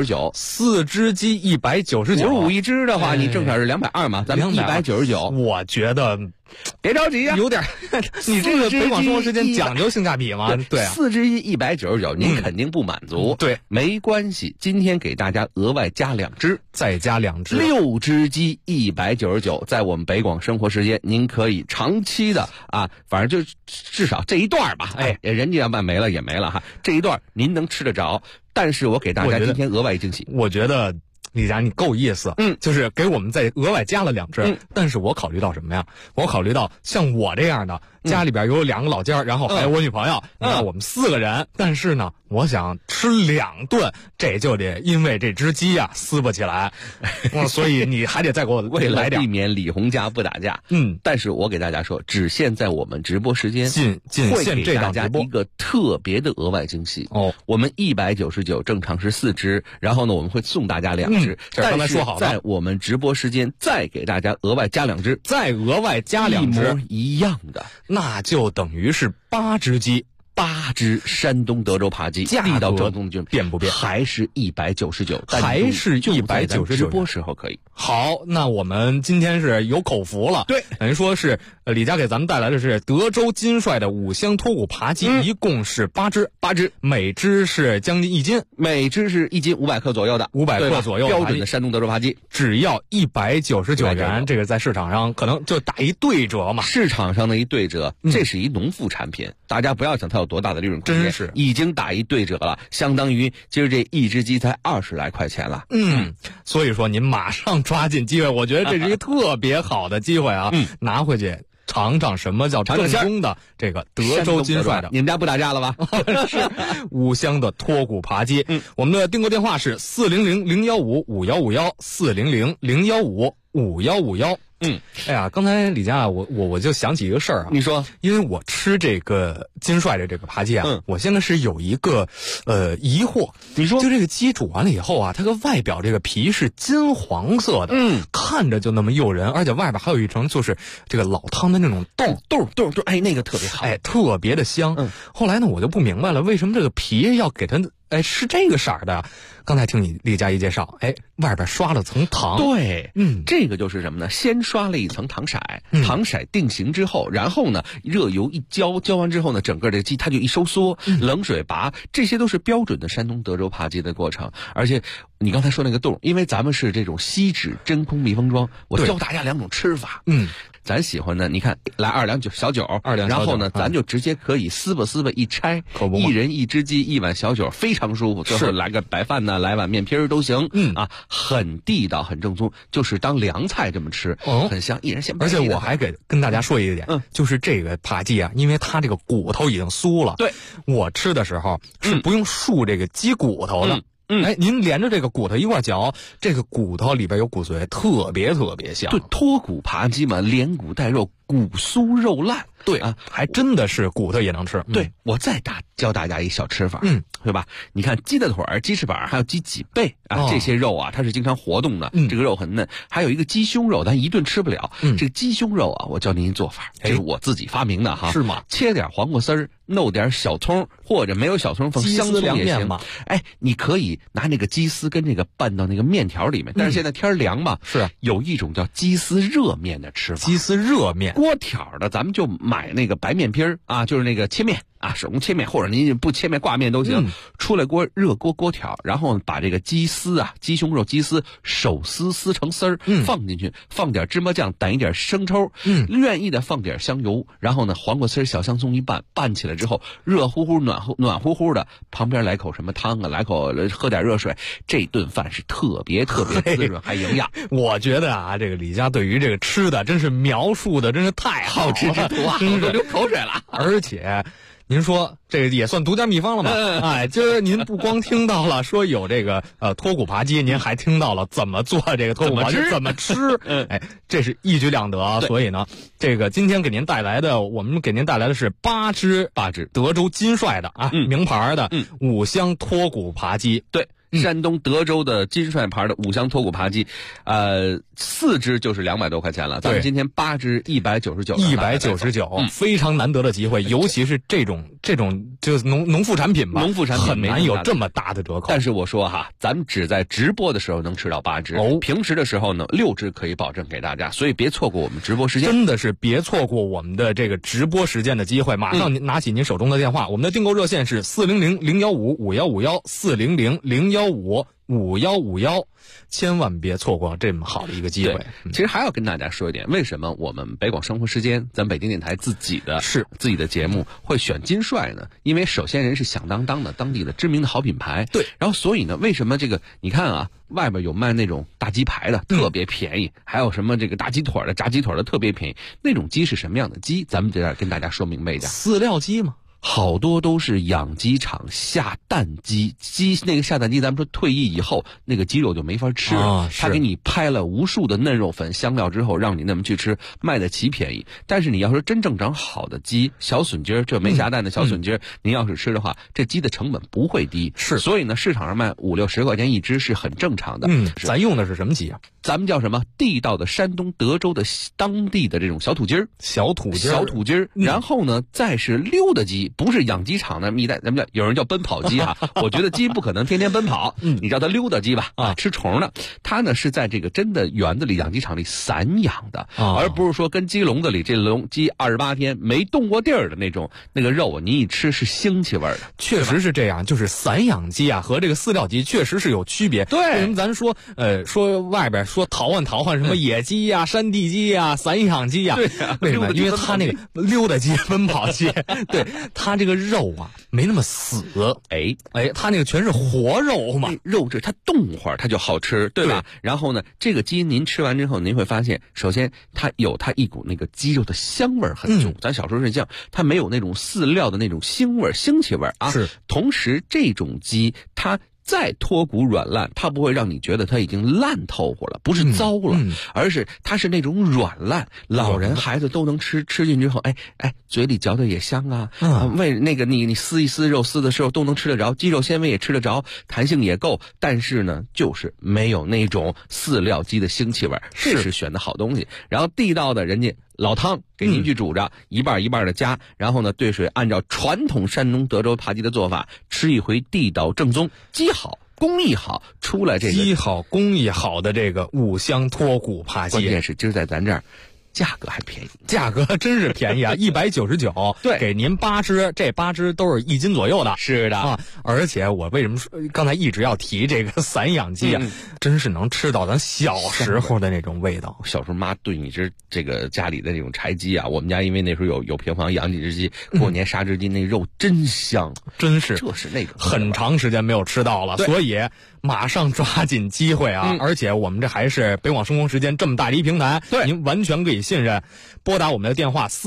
199，4 只鸡199，55 一只的话，你正好是220嘛，咱们199。 我觉得。 别着急啊， 有点，你这个北广生活时间讲究性价比吗？对啊 ，4只鸡199，您肯定不满足。 对， 没关系，今天给大家额外加2只， 再加2只 ，6只鸡199，在我们北广生活时间，您可以长期的啊，反正就至少这一段吧，人家要办没了也没了哈，这一段您能吃得着。但是我给大家今天额外一惊喜， 我觉得。李佳，你够意思，就是给我们再额外加了2只，但是我考虑到什么呀？我考虑到像我这样的，家里边有2个老家，然后还有我女朋友，那我们4个人，但是呢，我想吃2顿，这就得因为这只鸡啊撕不起来，所以你还得再给我为来点， 避免李红家不打架。但是我给大家说，只限在我们直播时间， 会给大家一个特别的额外惊喜哦。我们199正常是4只，然后呢，我们会送大家2只。 刚才说好了， 在我们直播时间再给大家额外加2只， 再额外加2只， 一模一样的， 那就等于是8只鸡。 8只山东德州扒鸡，地道正宗的变不变？ 还是199， 还是199， 直播时候可以。 好，那我们今天是有口福了。 对， 等于说是李佳给咱们带来的是德州金帅的五香脱骨扒鸡，一共是8只，每只是将近1斤， 每只是1斤500克左右的 ，500克左右， 标准的山东德州扒鸡， 只要199元。这个在市场上可能就打一对折嘛。 市场上的一对折，这是一农副产品，大家不要想它有多大的利润空间， 真是已经打一对折了，相当于今儿这一只鸡才20来块钱了。 所以说您马上抓紧机会，我觉得这是一个特别好的机会啊，拿回去尝尝什么叫正宗的这个德州金帅的。 你们家不打架了吧？ 是五香的脱骨扒鸡。我们的订购电话是400-015-5151，400-015-5151。 哎呀，刚才李佳，我就想起一个事儿啊。 你说， 因为我吃这个金帅的这个扒鸡啊，我现在是有一个疑惑。 你说， 就这个鸡煮完了以后啊，它个外表这个皮是金黄色的，看着就那么诱人，而且外边还有一层就是这个老汤的那种豆， 哎，那个特别好， 哎，特别的香。后来呢，我就不明白了，为什么这个皮要给它是这个色儿的？刚才听你李佳一介绍，外边刷了层糖。 对，这个就是什么呢？先刷了一层糖色，糖色定型之后，然后呢，热油一浇，浇完之后呢，整个这个鸡它就一收缩，冷水拔，这些都是标准的山东德州扒鸡的过程。而且你刚才说那个冻，因为咱们是这种锡纸真空密封装，我教大家2种吃法。咱喜欢的，你看来2两小酒，然后呢，咱就直接可以撕吧一拆，一人一只鸡1碗小酒，非常舒服。最后来个白饭呢，来碗面皮都行。很地道，很正宗，就是当凉菜这么吃，很香。一人先。 而且我还跟大家说一点，就是这个扒鸡啊，因为它这个骨头已经酥了， 对， 我吃的时候是不用漱这个鸡骨头的。您连着这个骨头一块嚼，这个骨头里边有骨髓，特别香。 对，脱骨扒鸡嘛，连骨带肉，骨酥肉烂。 对啊，还真的是骨头也能吃。 对，我再教大家一小吃法，对吧？你看鸡的腿儿、鸡翅膀还有鸡脊背啊，这些肉啊，它是经常活动的，这个肉很嫩。还有一个鸡胸肉，咱一顿吃不了。这个鸡胸肉啊，我教您一做法，这是我自己发明的哈。 是吗？ 切点黄瓜丝儿，弄点小葱，或者没有小葱放香葱也行。你可以拿那个鸡丝跟这个拌到那个面条里面。但是现在天凉嘛， 是有一种叫鸡丝热面的吃法。 鸡丝热面， 锅条的，咱们就买那个白面皮儿啊，就是那个切面啊，手工切面，或者您不切面挂面都行。出来热锅条，然后把这个鸡丝啊，鸡胸肉鸡丝手撕成丝儿，放进去，放点芝麻酱，逮一点生抽，愿意的放点香油，然后呢，黄瓜丝小香葱一拌起来之后，热乎乎暖乎乎的，旁边来口什么汤啊，来口喝点热水，这顿饭是特别滋润还营养。 我觉得啊，这个李佳对于这个吃的真是描述的真是太好吃之徒啊，我都流口水了。 而且您说这个也算独家秘方了吗？今儿您不光听到了说有这个脱骨扒鸡，您还听到了怎么做这个脱骨扒鸡，怎么吃。这是一举两得。所以呢，这个今天我们给您带来的是8只德州金帅的名牌的5香脱骨扒鸡。 对。山东德州的金帅牌的5香脱骨扒鸡，4只就是200多块钱了。咱们今天8只199， 非常难得的机会，尤其是这种就是农副产品吧， 农副产品很难有这么大的折扣。 但是我说哈，咱们只在直播的时候能吃到8只，平时的时候呢6只可以保证给大家，所以别错过我们直播时间， 真的是别错过我们的这个直播时间的机会。马上您拿起您手中的电话，我们的订购热线是400-015-5151，400-015-5151，千万别错过这么好的一个机会。 其实还要跟大家说一点，为什么我们北广生活时间，咱北京电台自己的节目会选金帅呢？因为首先人是响当当的当地的知名的好品牌， 对。 然后所以呢，为什么这个你看啊，外边有卖那种大鸡排的，特别便宜，还有什么这个大鸡腿的、炸鸡腿的特别便宜。那种鸡是什么样的鸡？咱们在这儿跟大家说明白一点。 饲料鸡吗？ 好多都是养鸡场下蛋鸡，那个下蛋鸡，咱们说退役以后那个鸡肉就没法吃了，他给你拍了无数的嫩肉粉香料之后，让你那么去吃，卖得奇便宜。但是你要说真正长好的鸡，小笋鸡儿，这没下蛋的小笋鸡儿，您要是吃的话，这鸡的成本不会低。所以呢，市场上卖50-60块钱一只是很正常的。 咱用的是什么鸡啊？ 咱们叫什么？地道的山东德州的当地的这种小土鸡儿， 小土鸡儿。 然后呢，再是溜达鸡，不是养鸡场的蜜袋，咱们叫有人叫奔跑鸡啊。我觉得鸡不可能天天奔跑，你叫它溜达鸡吧，吃虫的。它呢是在这个真的园子里、养鸡场里散养的，而不是说跟鸡笼子里这鸡28天没动过地儿的那个肉，你一吃是腥气味的。 确实是这样，就是散养鸡啊和这个饲料鸡确实是有区别。 对， 为什么咱说外边说淘换什么野鸡呀、山地鸡呀、散养鸡呀？ 对为什么？因为它那个溜达鸡、奔跑鸡，对它这个肉啊没那么死。它那个全是活肉嘛， 肉质它动会儿它就好吃，对吧？然后呢，这个鸡您吃完之后，您会发现，首先它有它一股那个鸡肉的香味很重。咱小时候是这样，它没有那种饲料的那种腥气味啊。 是。 同时，这种鸡它再脱骨软烂，它不会让你觉得它已经烂透乎了，不是糟了，而是它是那种软烂，老人孩子都能吃进之后，嘴里嚼的也香啊，为那个你撕一撕肉撕的时候都能吃得着，肌肉纤维也吃得着，弹性也够，但是呢，就是没有那种饲料鸡的腥气味，这是选的好东西。然后地道的人家老汤给您去煮着，一半一半的加，然后呢兑水，按照传统山东德州扒鸡的做法，吃一回地道正宗，鸡好工艺好，出来这个鸡好工艺好的这个五香脱骨扒鸡， 关键是今儿在咱这儿价格还便宜， 价格真是便宜啊！199， 对， 给您8只，这8只都是1斤左右的。 是的啊，而且我为什么说刚才一直要提这个散养鸡啊？真是能吃到咱小时候的那种味道。 小时候妈炖一只这个家里的那种柴鸡啊，我们家因为那时候有平房养几只鸡，过年杀只鸡，那肉真香， 真是就是那个很长时间没有吃到了，所以马上抓紧机会啊！而且我们这还是北广生活时间这么大的一平台， 对， 您完全可以信任。拨打我们的电话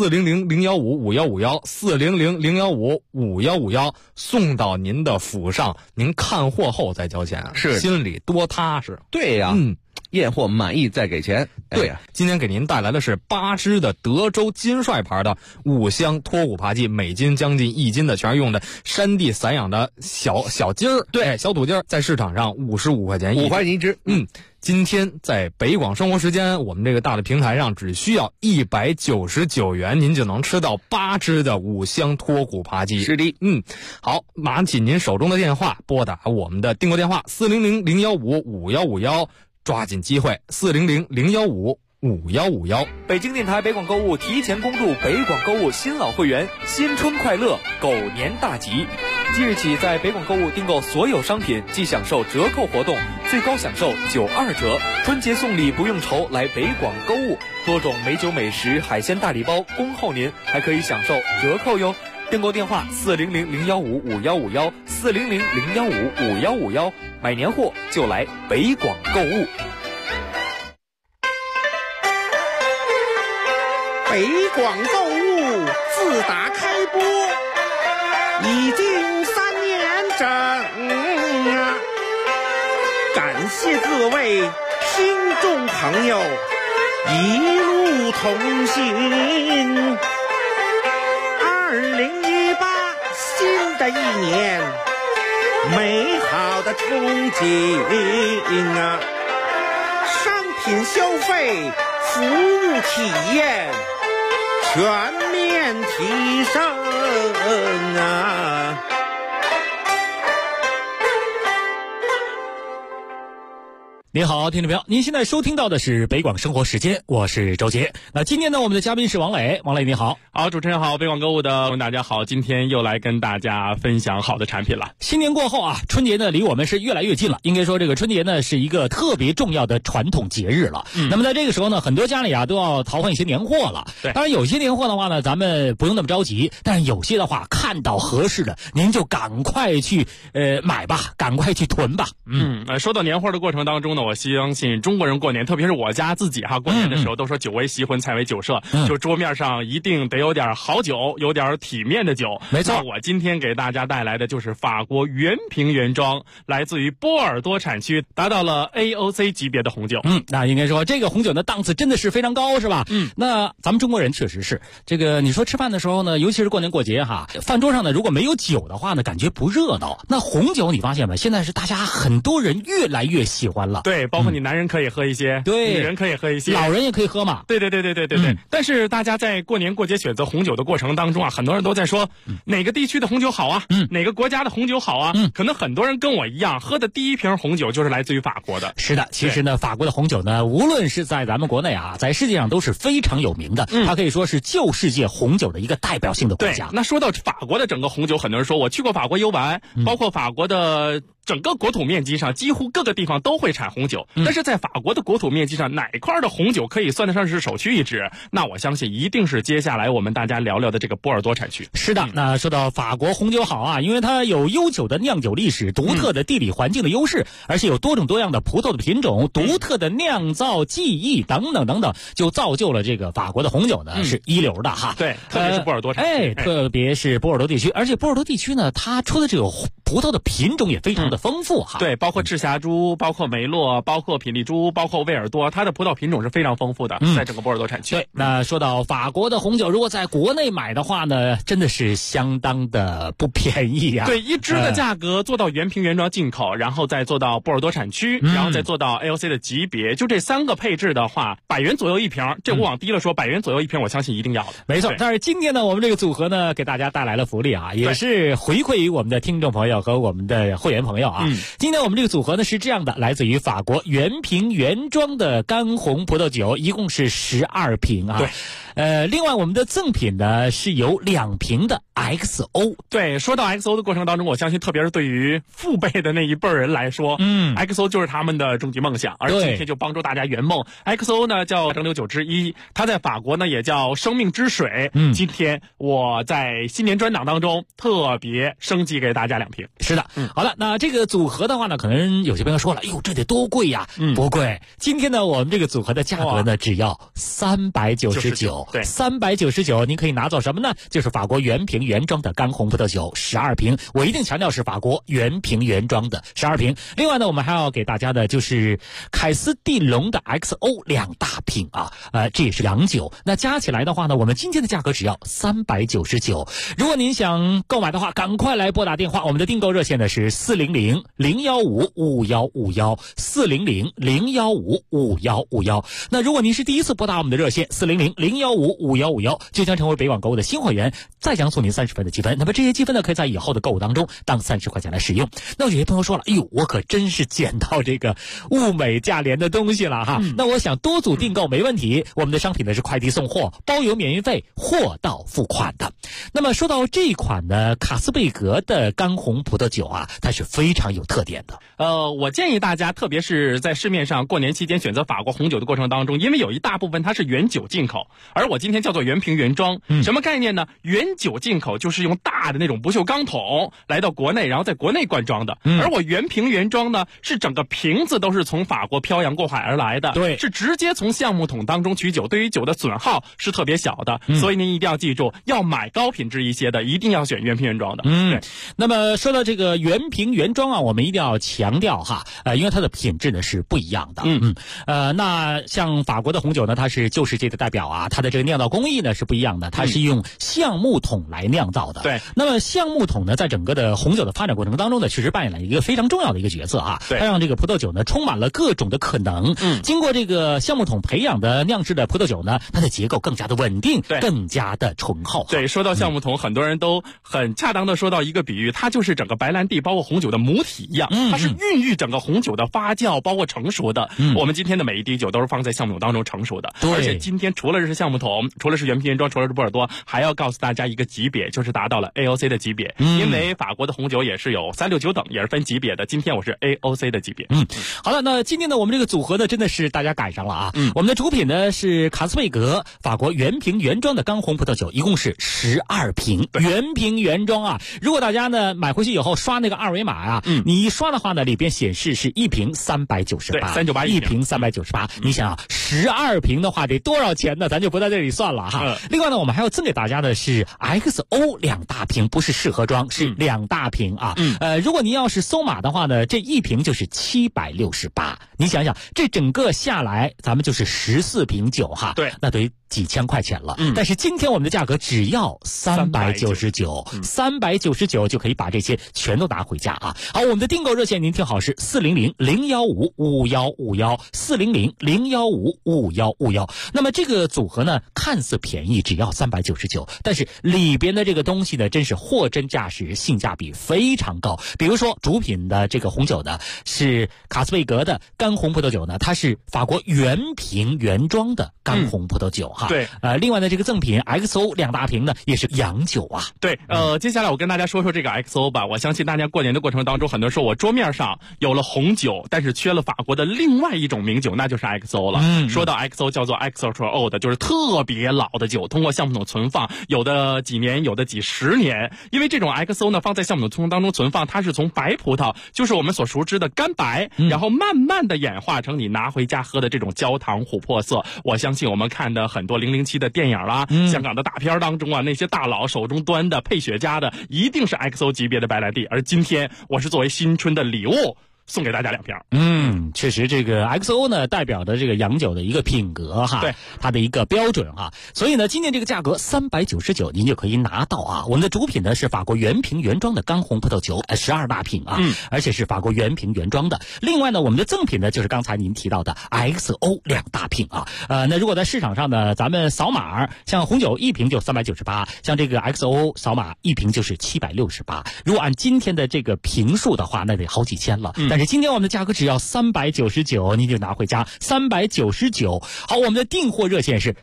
400-015-5151，400-015-5151，送到您的府上，您看货后再交钱， 是心里多踏实。 对呀，验货满意再给钱。 对，今天给您带来的是8只的德州金帅牌的五香脱骨扒鸡，每斤将近1斤的，全是用的山地散养的小鸡儿，对，小土鸡儿，在市场上55块钱 5块钱一只。 今天在北广生活时间，我们这个大的平台上，只需要199元，您就能吃到8只的五香脱骨扒鸡。 是的， 好，拿起您手中的电话，拨打我们的订购电话400-015-5151。抓紧机会，400-015-5151。 北京电台北广购物提前公布北广购物新老会员新春快乐狗年大吉！即日起，在北广购物订购所有商品，即享受折扣活动，最高享受92折。春节送礼不用愁，来北广购物，多种美酒美食、海鲜大礼包恭候您，还可以享受折扣哟。订购电话400-015-5151，400-015-5151，买年货就来北广购物。 北广购物自打开播已经3年整啊，感谢各位听众朋友一路同行。2018新的一年，美好的憧憬啊！商品消费、服务体验全面提升啊！ 您好，听众朋友，您现在收听到的是北广生活时间，我是周杰。那今天呢，我们的嘉宾是王磊。王磊你好。 好，主持人好，北广购物的大家好，今天又来跟大家分享好的产品了。 新年过后啊，春节呢离我们是越来越近了。应该说这个春节呢是一个特别重要的传统节日了。那么在这个时候呢，很多家里啊都要淘换一些年货了。 对， 当然有些年货的话呢，咱们不用那么着急，但是有些的话看到合适的，您就赶快去买吧，赶快去囤吧。 说到年货的过程当中呢，我相信中国人过年，特别是我家自己过年的时候都说酒为席魂，菜为酒色，就桌面上一定得有点好酒，有点体面的酒。 没错， 那我今天给大家带来的就是法国原瓶原装，来自于波尔多产区，达到了 AOC 级别的红酒。 那应该说这个红酒的档次真的是非常高，是吧？那咱们中国人确实是这个，你说吃饭的时候呢，尤其是过年过节饭桌上呢如果没有酒的话呢，感觉不热闹。那红酒你发现没？现在是大家很多人越来越喜欢了。 对，包括你男人可以喝一些， 对， 女人可以喝一些， 老人也可以喝嘛。 对。但是大家在过年过节选择红酒的过程当中很多人都在说哪个地区的红酒好啊，哪个国家的红酒好啊。可能很多人跟我一样，喝的第一瓶红酒就是来自于法国的。 是的，其实呢，法国的红酒呢，无论是在咱们国内在世界上都是非常有名的。它可以说是旧世界红酒的一个代表性的国家。 对，那说到法国的整个红酒，很多人说我去过法国游玩，包括法国的整个国土面积上几乎各个地方都会产红酒，但是在法国的国土面积上哪一块的红酒可以算得上是首屈一指？那我相信一定是接下来我们大家聊聊的这个波尔多产区。 是的，那说到法国红酒好因为它有悠久的酿酒历史、独特的地理环境的优势，而且有多种多样的葡萄的品种、独特的酿造技艺等等等等，就造就了这个法国的红酒呢是一流的对，特别是波尔多产区。 特别是波尔多地区，而且波尔多地区呢，它出的这个葡萄的品种也非常的丰富哈。 对，包括赤霞珠，包括梅洛，包括品丽珠，包括威尔多，它的葡萄品种是非常丰富的，在整个波尔多产区。 对，那说到法国的红酒，如果在国内买的话呢，真的是相当的不便宜啊。 对，一支的价格做到原瓶原装进口，然后再做到波尔多产区，然后再做到 AOC 的级别，就这3个配置的话，100元左右一瓶，这我往低了说，100元左右一瓶，我相信一定要的。 没错，但是今天呢，我们这个组合呢，给大家带来了福利啊，也是回馈于我们的听众朋友和我们的会员朋友啊。今天我们这个组合呢是这样的，来自于法国原瓶原装的干红葡萄酒，一共是12瓶啊。对，另外我们的赠品呢是有2瓶的 XO。 对，说到 XO 的过程当中，我相信特别是对于父辈的那一辈人来说，XO 就是他们的终极梦想，而今天就帮助大家圆梦。XO 呢叫蒸馏酒之一，它在法国呢也叫生命之水。今天我在新年专档当中特别升级给大家2瓶。 是的，好了，那这个组合的话呢，可能有些朋友说了，哎呦，这得多贵呀？不贵。今天呢，我们这个组合的价格呢，只要399。对，399，您可以拿走什么呢？就是法国原瓶原装的干红葡萄酒12瓶，我一定强调是法国原瓶原装的12瓶。另外呢，我们还要给大家的就是凯斯蒂隆的 XO 2大瓶啊，这也是洋酒。那加起来的话呢，我们今天的价格只要399。如果您想购买的话，赶快来拨打电话，我们的订购热线呢是400-015-5151，400-015-5151。那如果您是第一次拨打我们的热线400-015-5151，就将成为北网购物的新会员，再将送您30分的积分。那么这些积分呢，可以在以后的购物当中当30块钱来使用。那有些朋友说了，哎呦，我可真是捡到这个物美价廉的东西了哈。那我想多组订购没问题，我们的商品呢是快递送货，包邮免运费，货到付款的。那么说到这一款呢，卡斯贝格的干红葡萄酒啊，它是非常有特点的。 我建议大家，特别是在市面上过年期间选择法国红酒的过程当中，因为有一大部分它是原酒进口，而我今天叫做原瓶原装。什么概念呢？原酒进口就是用大的那种不锈钢桶来到国内，然后在国内灌装的。而我原瓶原装呢，是整个瓶子都是从法国漂洋过海而来的，对，是直接从橡木桶当中取酒，对于酒的损耗是特别小的。所以您一定要记住，要买高品质一些的，一定要选原瓶原装的。对。 那么说到这个原瓶原装啊，我们一定要强调哈，因为它的品质呢是不一样的。那像法国的红酒呢，它是旧世界的代表啊，它的这个酿造工艺呢是不一样的，它是用橡木桶来酿造的。对。那么橡木桶呢，在整个的红酒的发展过程当中呢，确实扮演了一个非常重要的一个角色啊。对。它让这个葡萄酒呢充满了各种的可能。经过这个橡木桶培养的酿制的葡萄酒呢，它的结构更加的稳定，更加的醇厚。 对，说到橡木桶，很多人都很恰当的说到一个比喻，它就是整个白兰地包括红酒的母体一样，它是孕育整个红酒的发酵包括成熟的。我们今天的每一滴酒都是放在橡木桶当中成熟的。而且今天除了是橡木桶，除了是原瓶原装，除了是波尔多，还要告诉大家一个级别，就是达到了 AOC 的级别。因为法国的红酒也是有369等，也是分级别的。今天我是 AOC 的级别。 好了，那今天呢，我们这个组合呢，真的是大家赶上了啊。我们的主品呢是卡斯贝格法国原瓶原装的干红葡萄酒，一共是12瓶，原瓶原装啊。如果大家呢买回去以后刷那个二维码啊，你一刷的话呢，里边显示是1瓶398，对，398一瓶398。你想啊，12瓶的话得多少钱呢？咱就不在这里算了哈。另外呢，我们还要赠给大家的是 XO 2大瓶，不是试喝装，是2大瓶啊。如果您要是搜码的话呢，这一瓶就是768。你想想，这整个下来，咱们就是14瓶酒哈。对，那得几千块钱了。但是今天我们的价格只要399，399就可以把这些全都拿回家啊。好，我们的订购热线您听好是400-015-5151，400-015-5151。那么这个组合呢，看似便宜，只要399，但是里边的这个东西呢，真是货真价实，性价比非常高。比如说主品的这个红酒呢，是卡斯贝格的干红葡萄酒呢，它是法国原瓶原装的干红葡萄酒哈。对，另外呢，这个赠品 XO 2大瓶呢，也是洋酒啊。 对，接下来我跟大家说说这个 XO 吧。我相信大家过年的过程当中，很多人说我桌面上有了红酒，但是缺了法国的另外一种名酒，那就是 XO 了。说到 XO 叫做 Extra Old， 就是特特别老的酒，通过橡木桶存放，有的几年，有的几十年。因为这种 XO 呢放在橡木桶当中存放，它是从白葡萄，就是我们所熟知的干白，然后慢慢的演化成你拿回家喝的这种焦糖琥珀色。我相信我们看的很多007的电影啦，香港的大片当中啊，那些大佬手中端的配雪茄的一定是 XO 级别的白兰地。而今天我是作为新春的礼物送给大家2瓶。 确实这个 XO 呢代表的这个洋酒的一个品格哈， 对， 它的一个标准啊。所以呢今年这个价格399您就可以拿到啊。我们的主品呢是法国原瓶原装的干红葡萄酒，12大瓶啊，而且是法国原瓶原装的。另外呢我们的赠品呢就是刚才您提到的 XO 2大瓶啊。那如果在市场上呢咱们扫码，像红酒1瓶就398，像这个 XO 扫码1瓶就是768。如果按今天的这个瓶数的话那得好几千了，但是今天我们的价格只要399，您就拿回家399。好，我们的订货热线是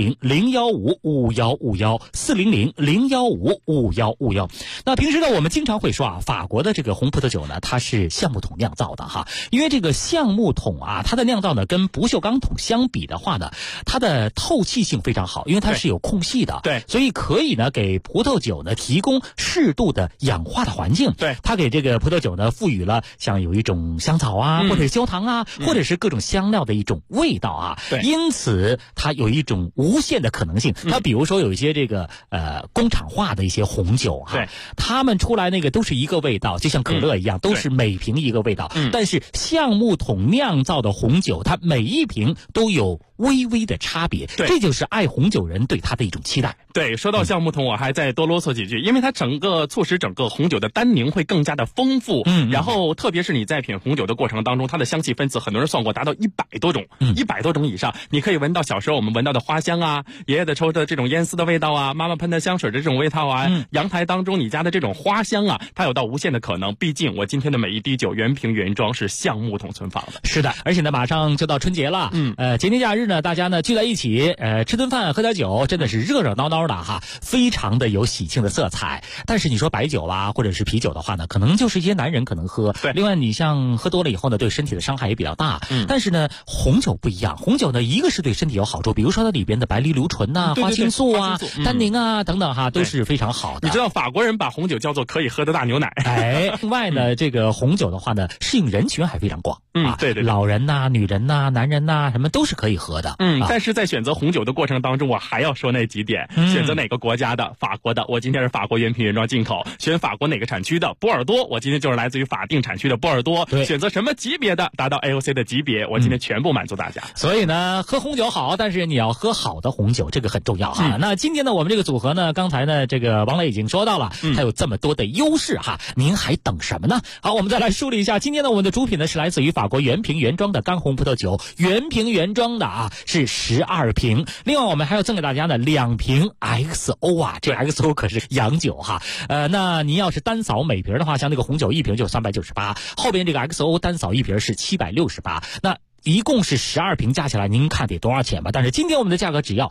400-015-5151，400-015-5151。那平时呢我们经常会说啊，法国的这个红葡萄酒呢它是橡木桶酿造的哈，因为这个橡木桶啊它的酿造呢跟不锈钢桶相比的话呢，它的透气性非常好，因为它是有空隙的， 对， 所以可以呢给葡萄酒呢提供适度的氧化的环境， 对， 它给这个葡萄酒呢赋予了像有一种香草啊，或者是焦糖啊，或者是各种香料的一种味道啊， 对， 因此它有一种无限的可能性。它比如说有一些这个工厂化的一些红酒哈， 对， 他们出来那个都是一个味道，就像可乐一样，都是每瓶一个味道，但是橡木桶酿造的红酒，它每一瓶都有微微的差别，这就是爱红酒人对它的一种期待。 对，说到橡木桶，我还再多啰嗦几句，因为它促使整个红酒的单宁会更加的丰富，然后特别是你在品红酒的过程当中，它的香气分子很多人算过达到100多种，100多种以上，你可以闻到小时候我们闻到的花香啊，爷爷的抽的这种烟丝的味道啊，妈妈喷的香水的这种味道啊，阳台当中你家的这种花香啊，它有到无限的可能。毕竟我今天的每一滴酒原瓶原装是橡木桶存放的。 是的，而且呢马上就到春节了，节年假日呢大家呢聚在一起，吃顿饭喝点酒，真的是热热闹闹的哈，非常的有喜庆的色彩。但是你说白酒啊或者是啤酒的话呢，可能就是一些男人可能喝， 对， 另外你像喝多了以后呢对身体的伤害也比较大，但是呢红酒不一样，红酒呢一个是对身体有好处，比如说它里边的白藜芦醇啊、花青素啊、单宁啊等等哈，都是非常好的。 你知道法国人把红酒叫做可以喝的大牛奶。 另外呢这个红酒的话呢适应人群还非常广， 对， 老人呐、女人呐、男人呐什么都是可以喝的。 但是在选择红酒的过程当中，我还要说那几点，选择哪个国家的，法国的，我今天是法国原瓶原装进口；选法国哪个产区的，波尔多，我今天就是来自于法定产区的波尔多；选择什么级别的，达到 AOC 的级别，我今天全部满足大家。 所以呢，喝红酒好，但是你要喝好的红酒，这个很重要哈。那今天呢，我们这个组合呢，刚才呢，这个王磊已经说到了，它有这么多的优势哈，您还等什么呢？好，我们再来梳理一下，今天呢，我们的主品呢是来自于法国原瓶原装的干红葡萄酒，原瓶原装的啊，是12瓶。另外，我们还要赠给大家呢2瓶 XO 啊，这 XO 可是洋酒哈。那您要是单扫每瓶的话，像那个红酒1瓶就398，后边这个 XO 单扫1瓶是768。那一共是12瓶，加起来您看得多少钱吧？但是今天我们的价格只要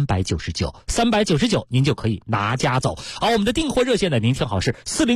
399，您就可以拿家走。好，我们的订货热线呢，您听好是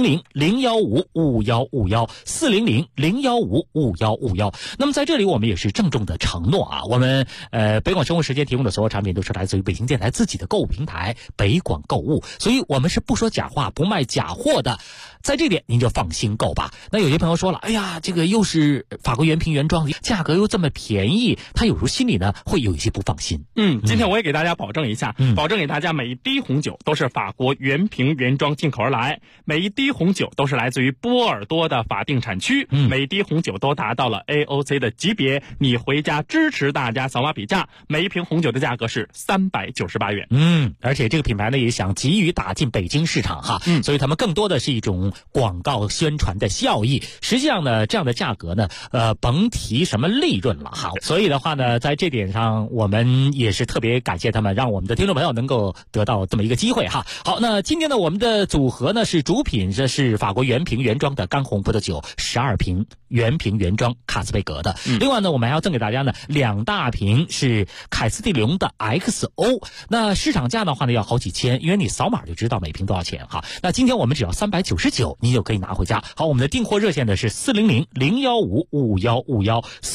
400-015-5151，400-015-5151。那么在这里我们也是郑重的承诺啊，我们北广生活时间提供的所有产品都是来自于北京电台自己的购物平台北广购物，所以我们是不说假话、不卖假货的。在这点您就放心购吧。那有些朋友说了，哎呀，这个又是法国原瓶原装，价格又这么便宜，他有时候心里呢会有一些不放心。 今天我也给大家保证一下，保证给大家每一滴红酒都是法国原瓶原装进口而来，每一滴红酒都是来自于波尔多的法定产区，每一滴红酒都达到了 AOC 的级别。你回家支持大家扫码比价，每一瓶红酒的价格是398元。 而且这个品牌呢也想急于打进北京市场哈，所以他们更多的是一种广告宣传的效益。实际上呢，这样的价格呢，甭提什么利润了哈。所以的话呢，在这点上我们也是特别感谢他们，让我们的听众朋友能够得到这么一个机会哈。好，那今天呢，我们的组合呢是主品，这是法国原瓶原装的干红葡萄酒12瓶，原瓶原装卡斯贝格的。另外呢，我们还要赠给大家呢2大瓶是凯斯蒂龙的 XO。那市场价的话呢要好几千，因为你扫码就知道每瓶多少钱哈。那今天我们只要399，你就可以拿回家。好，我们的订货热线呢是400-015-5151，400-015-5151。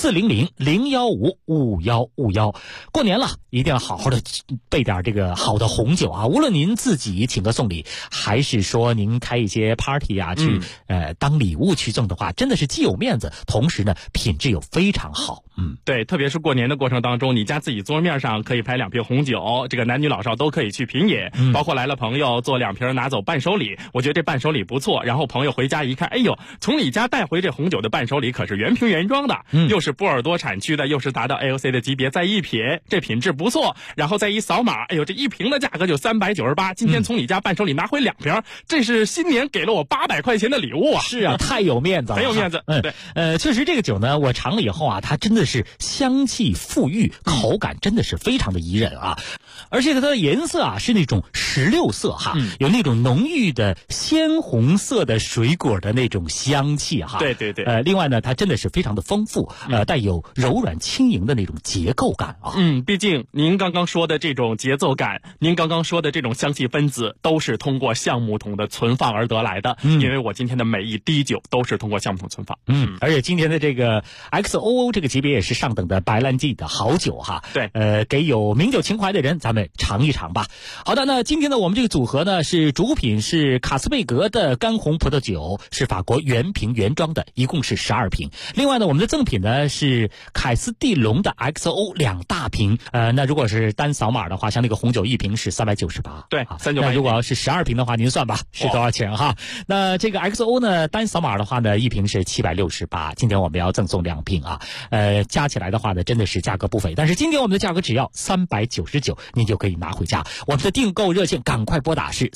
400-015-5151。过年了，一定要好好的备点这个好的红酒啊！无论您自己请客送礼，还是说您开一些 party 啊，去当礼物去赠的话，真的是既有面子，同时呢品质又非常好。 对，特别是过年的过程当中，你家自己桌面上可以摆2瓶红酒，这个男女老少都可以去品饮，包括来了朋友做2瓶拿走伴手礼，我觉得这伴手礼不错。然后朋友回家一看，哎呦，从你家带回这红酒的伴手礼可是原瓶原装的，又是波尔多产区的，又是达到 AOC 的级别，再一品，这品质不错。然后再一扫码，哎呦，这一瓶的价格就398，今天从你家伴手礼拿回2瓶，这是新年给了我800块钱的礼物啊！ 是啊，太有面子了， 很有面子。对， 确实这个酒呢，我尝了以后啊，它真的是香气馥郁，口感真的是非常的宜人啊，而且它的颜色啊是那种16色哈，有那种浓郁的鲜红色的水果的那种香气哈。 对对对。 另外呢，它真的是非常的丰富，带有柔软轻盈的那种结构感啊。 毕竟您刚刚说的这种节奏感，您刚刚说的这种香气分子，都是通过橡木桶的存放而得来的。因为我今天的每一滴酒都是通过橡木桶存放。 而且今天的这个 XOO 这个级别也是上等的白兰地的好酒哈。 对， 给有名酒情怀的人，咱们尝一尝吧。好的，那今天呢，我们这个组合呢是主品是卡斯贝格的干红葡萄酒，是法国原瓶原装的，一共是12瓶。另外呢，我们的赠品呢是凯斯蒂龙的 XO 2大瓶。那如果是单扫码的话，像那个红酒一瓶是398。 对，398。 那如果要是12瓶的话，您算吧，是多少钱哈？那这个 XO 呢，单扫码的话呢，一瓶是768。今天我们要赠送2瓶啊，加起来的话呢，真的是价格不菲。但是今天我们的价格只要399，您就可以拿回家。我们的订购热线赶快拨打是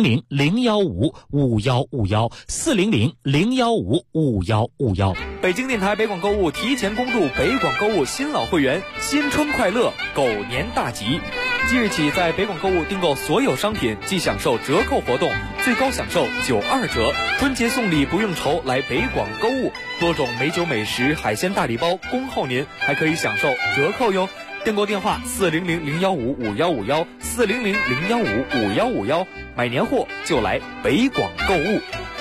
400-015-5151，400-015-5151。 北京电台北广购物提前公布北广购物新老会员新春快乐狗年大吉。即日起，在北广购物订购所有商品即享受折扣活动，最高享受92折。春节送礼不用愁，来北广购物，多种美酒美食、海鲜大礼包恭候您，还可以享受折扣哟。订购电话400-015-5151，400-015-5151，买年货就来北广购物。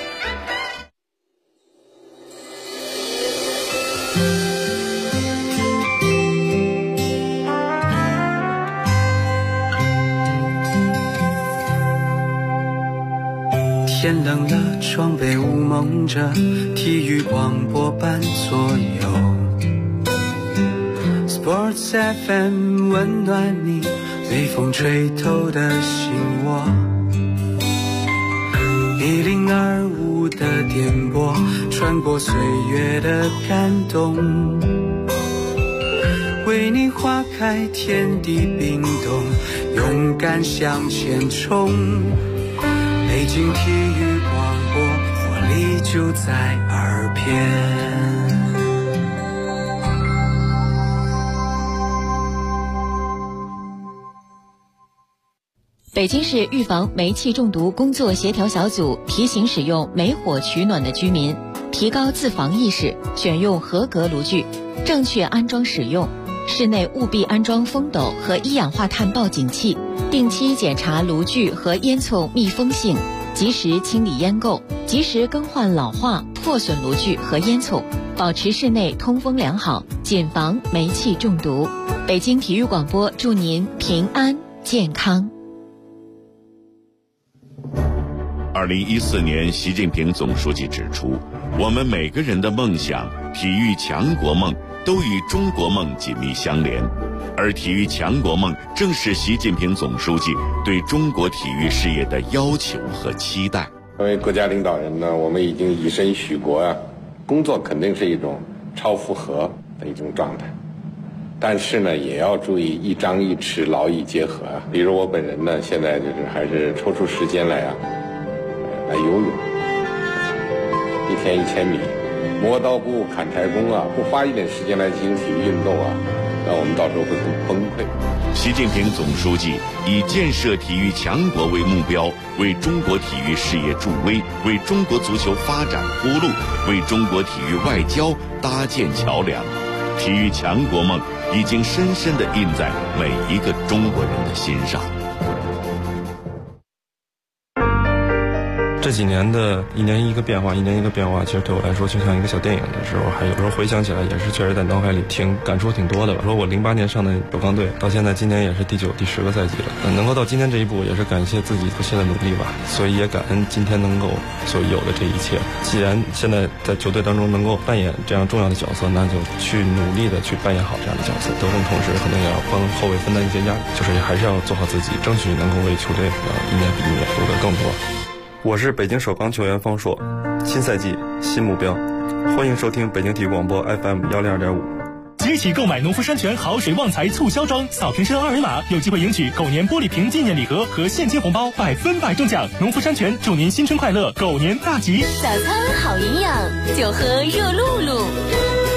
天冷了，窗被雾蒙着，体育广播伴左右。Sports FM 温暖你，被风吹透的心窝。1025的电波，穿过岁月的感动，为你花开，天地冰冻，勇敢向前冲。北京体育广播，活力就在耳边。 北京市预防煤气中毒工作协调小组提醒使用煤火取暖的居民提高自防意识，选用合格炉具，正确安装使用。室内务必安装风斗和一氧化碳报警器，定期检查炉具和烟囱密封性，及时清理烟垢，及时更换老化破损炉具和烟囱，保持室内通风良好，谨防煤气中毒。北京体育广播祝您平安健康。 2014年，习近平总书记指出，我们每个人的梦想、体育强国梦都与中国梦紧密相连，而体育强国梦正是习近平总书记对中国体育事业的要求和期待。 作为国家领导人呢，我们已经以身许国啊，工作肯定是一种超负荷的一种状态，但是呢，也要注意一张一弛，劳逸结合啊。比如我本人呢，现在就是还是抽出时间来游泳，一天1000米，磨刀不误砍柴工啊，不花一点时间来进行体育运动啊，那我们到时候会很崩溃。 习近平总书记以建设体育强国为目标，为中国体育事业助威，为中国足球发展铺路，为中国体育外交搭建桥梁。体育强国梦已经深深地印在每一个中国人的心上。 这几年的一年一个变化，其实对我来说就像一个小电影的时候，还有时候回想起来也是确实在脑海里感触挺多的吧。说我08年上的首钢队，到现在今年也是第9、第10个赛季了，能够到今天这一步，也是感谢自己不懈的努力吧。所以也感恩今天能够所有的这一切。既然现在在球队当中能够扮演这样重要的角色，那就去努力的去扮演好这样的角色。得分同时可能也要帮后卫分担一些压力，就是还是要做好自己，争取能够为球队一年比一年夺得更多。我是北京首钢球员方硕，新赛季新目标，欢迎收听北京体育广播 FM 102.5。 即起购买农夫山泉好水旺财促销装，扫瓶身2维码，有机会赢取狗年玻璃瓶纪念礼盒和现金红包，100%中奖。农夫山泉祝您新春快乐，狗年大吉！ 早餐好营养，就喝热露露。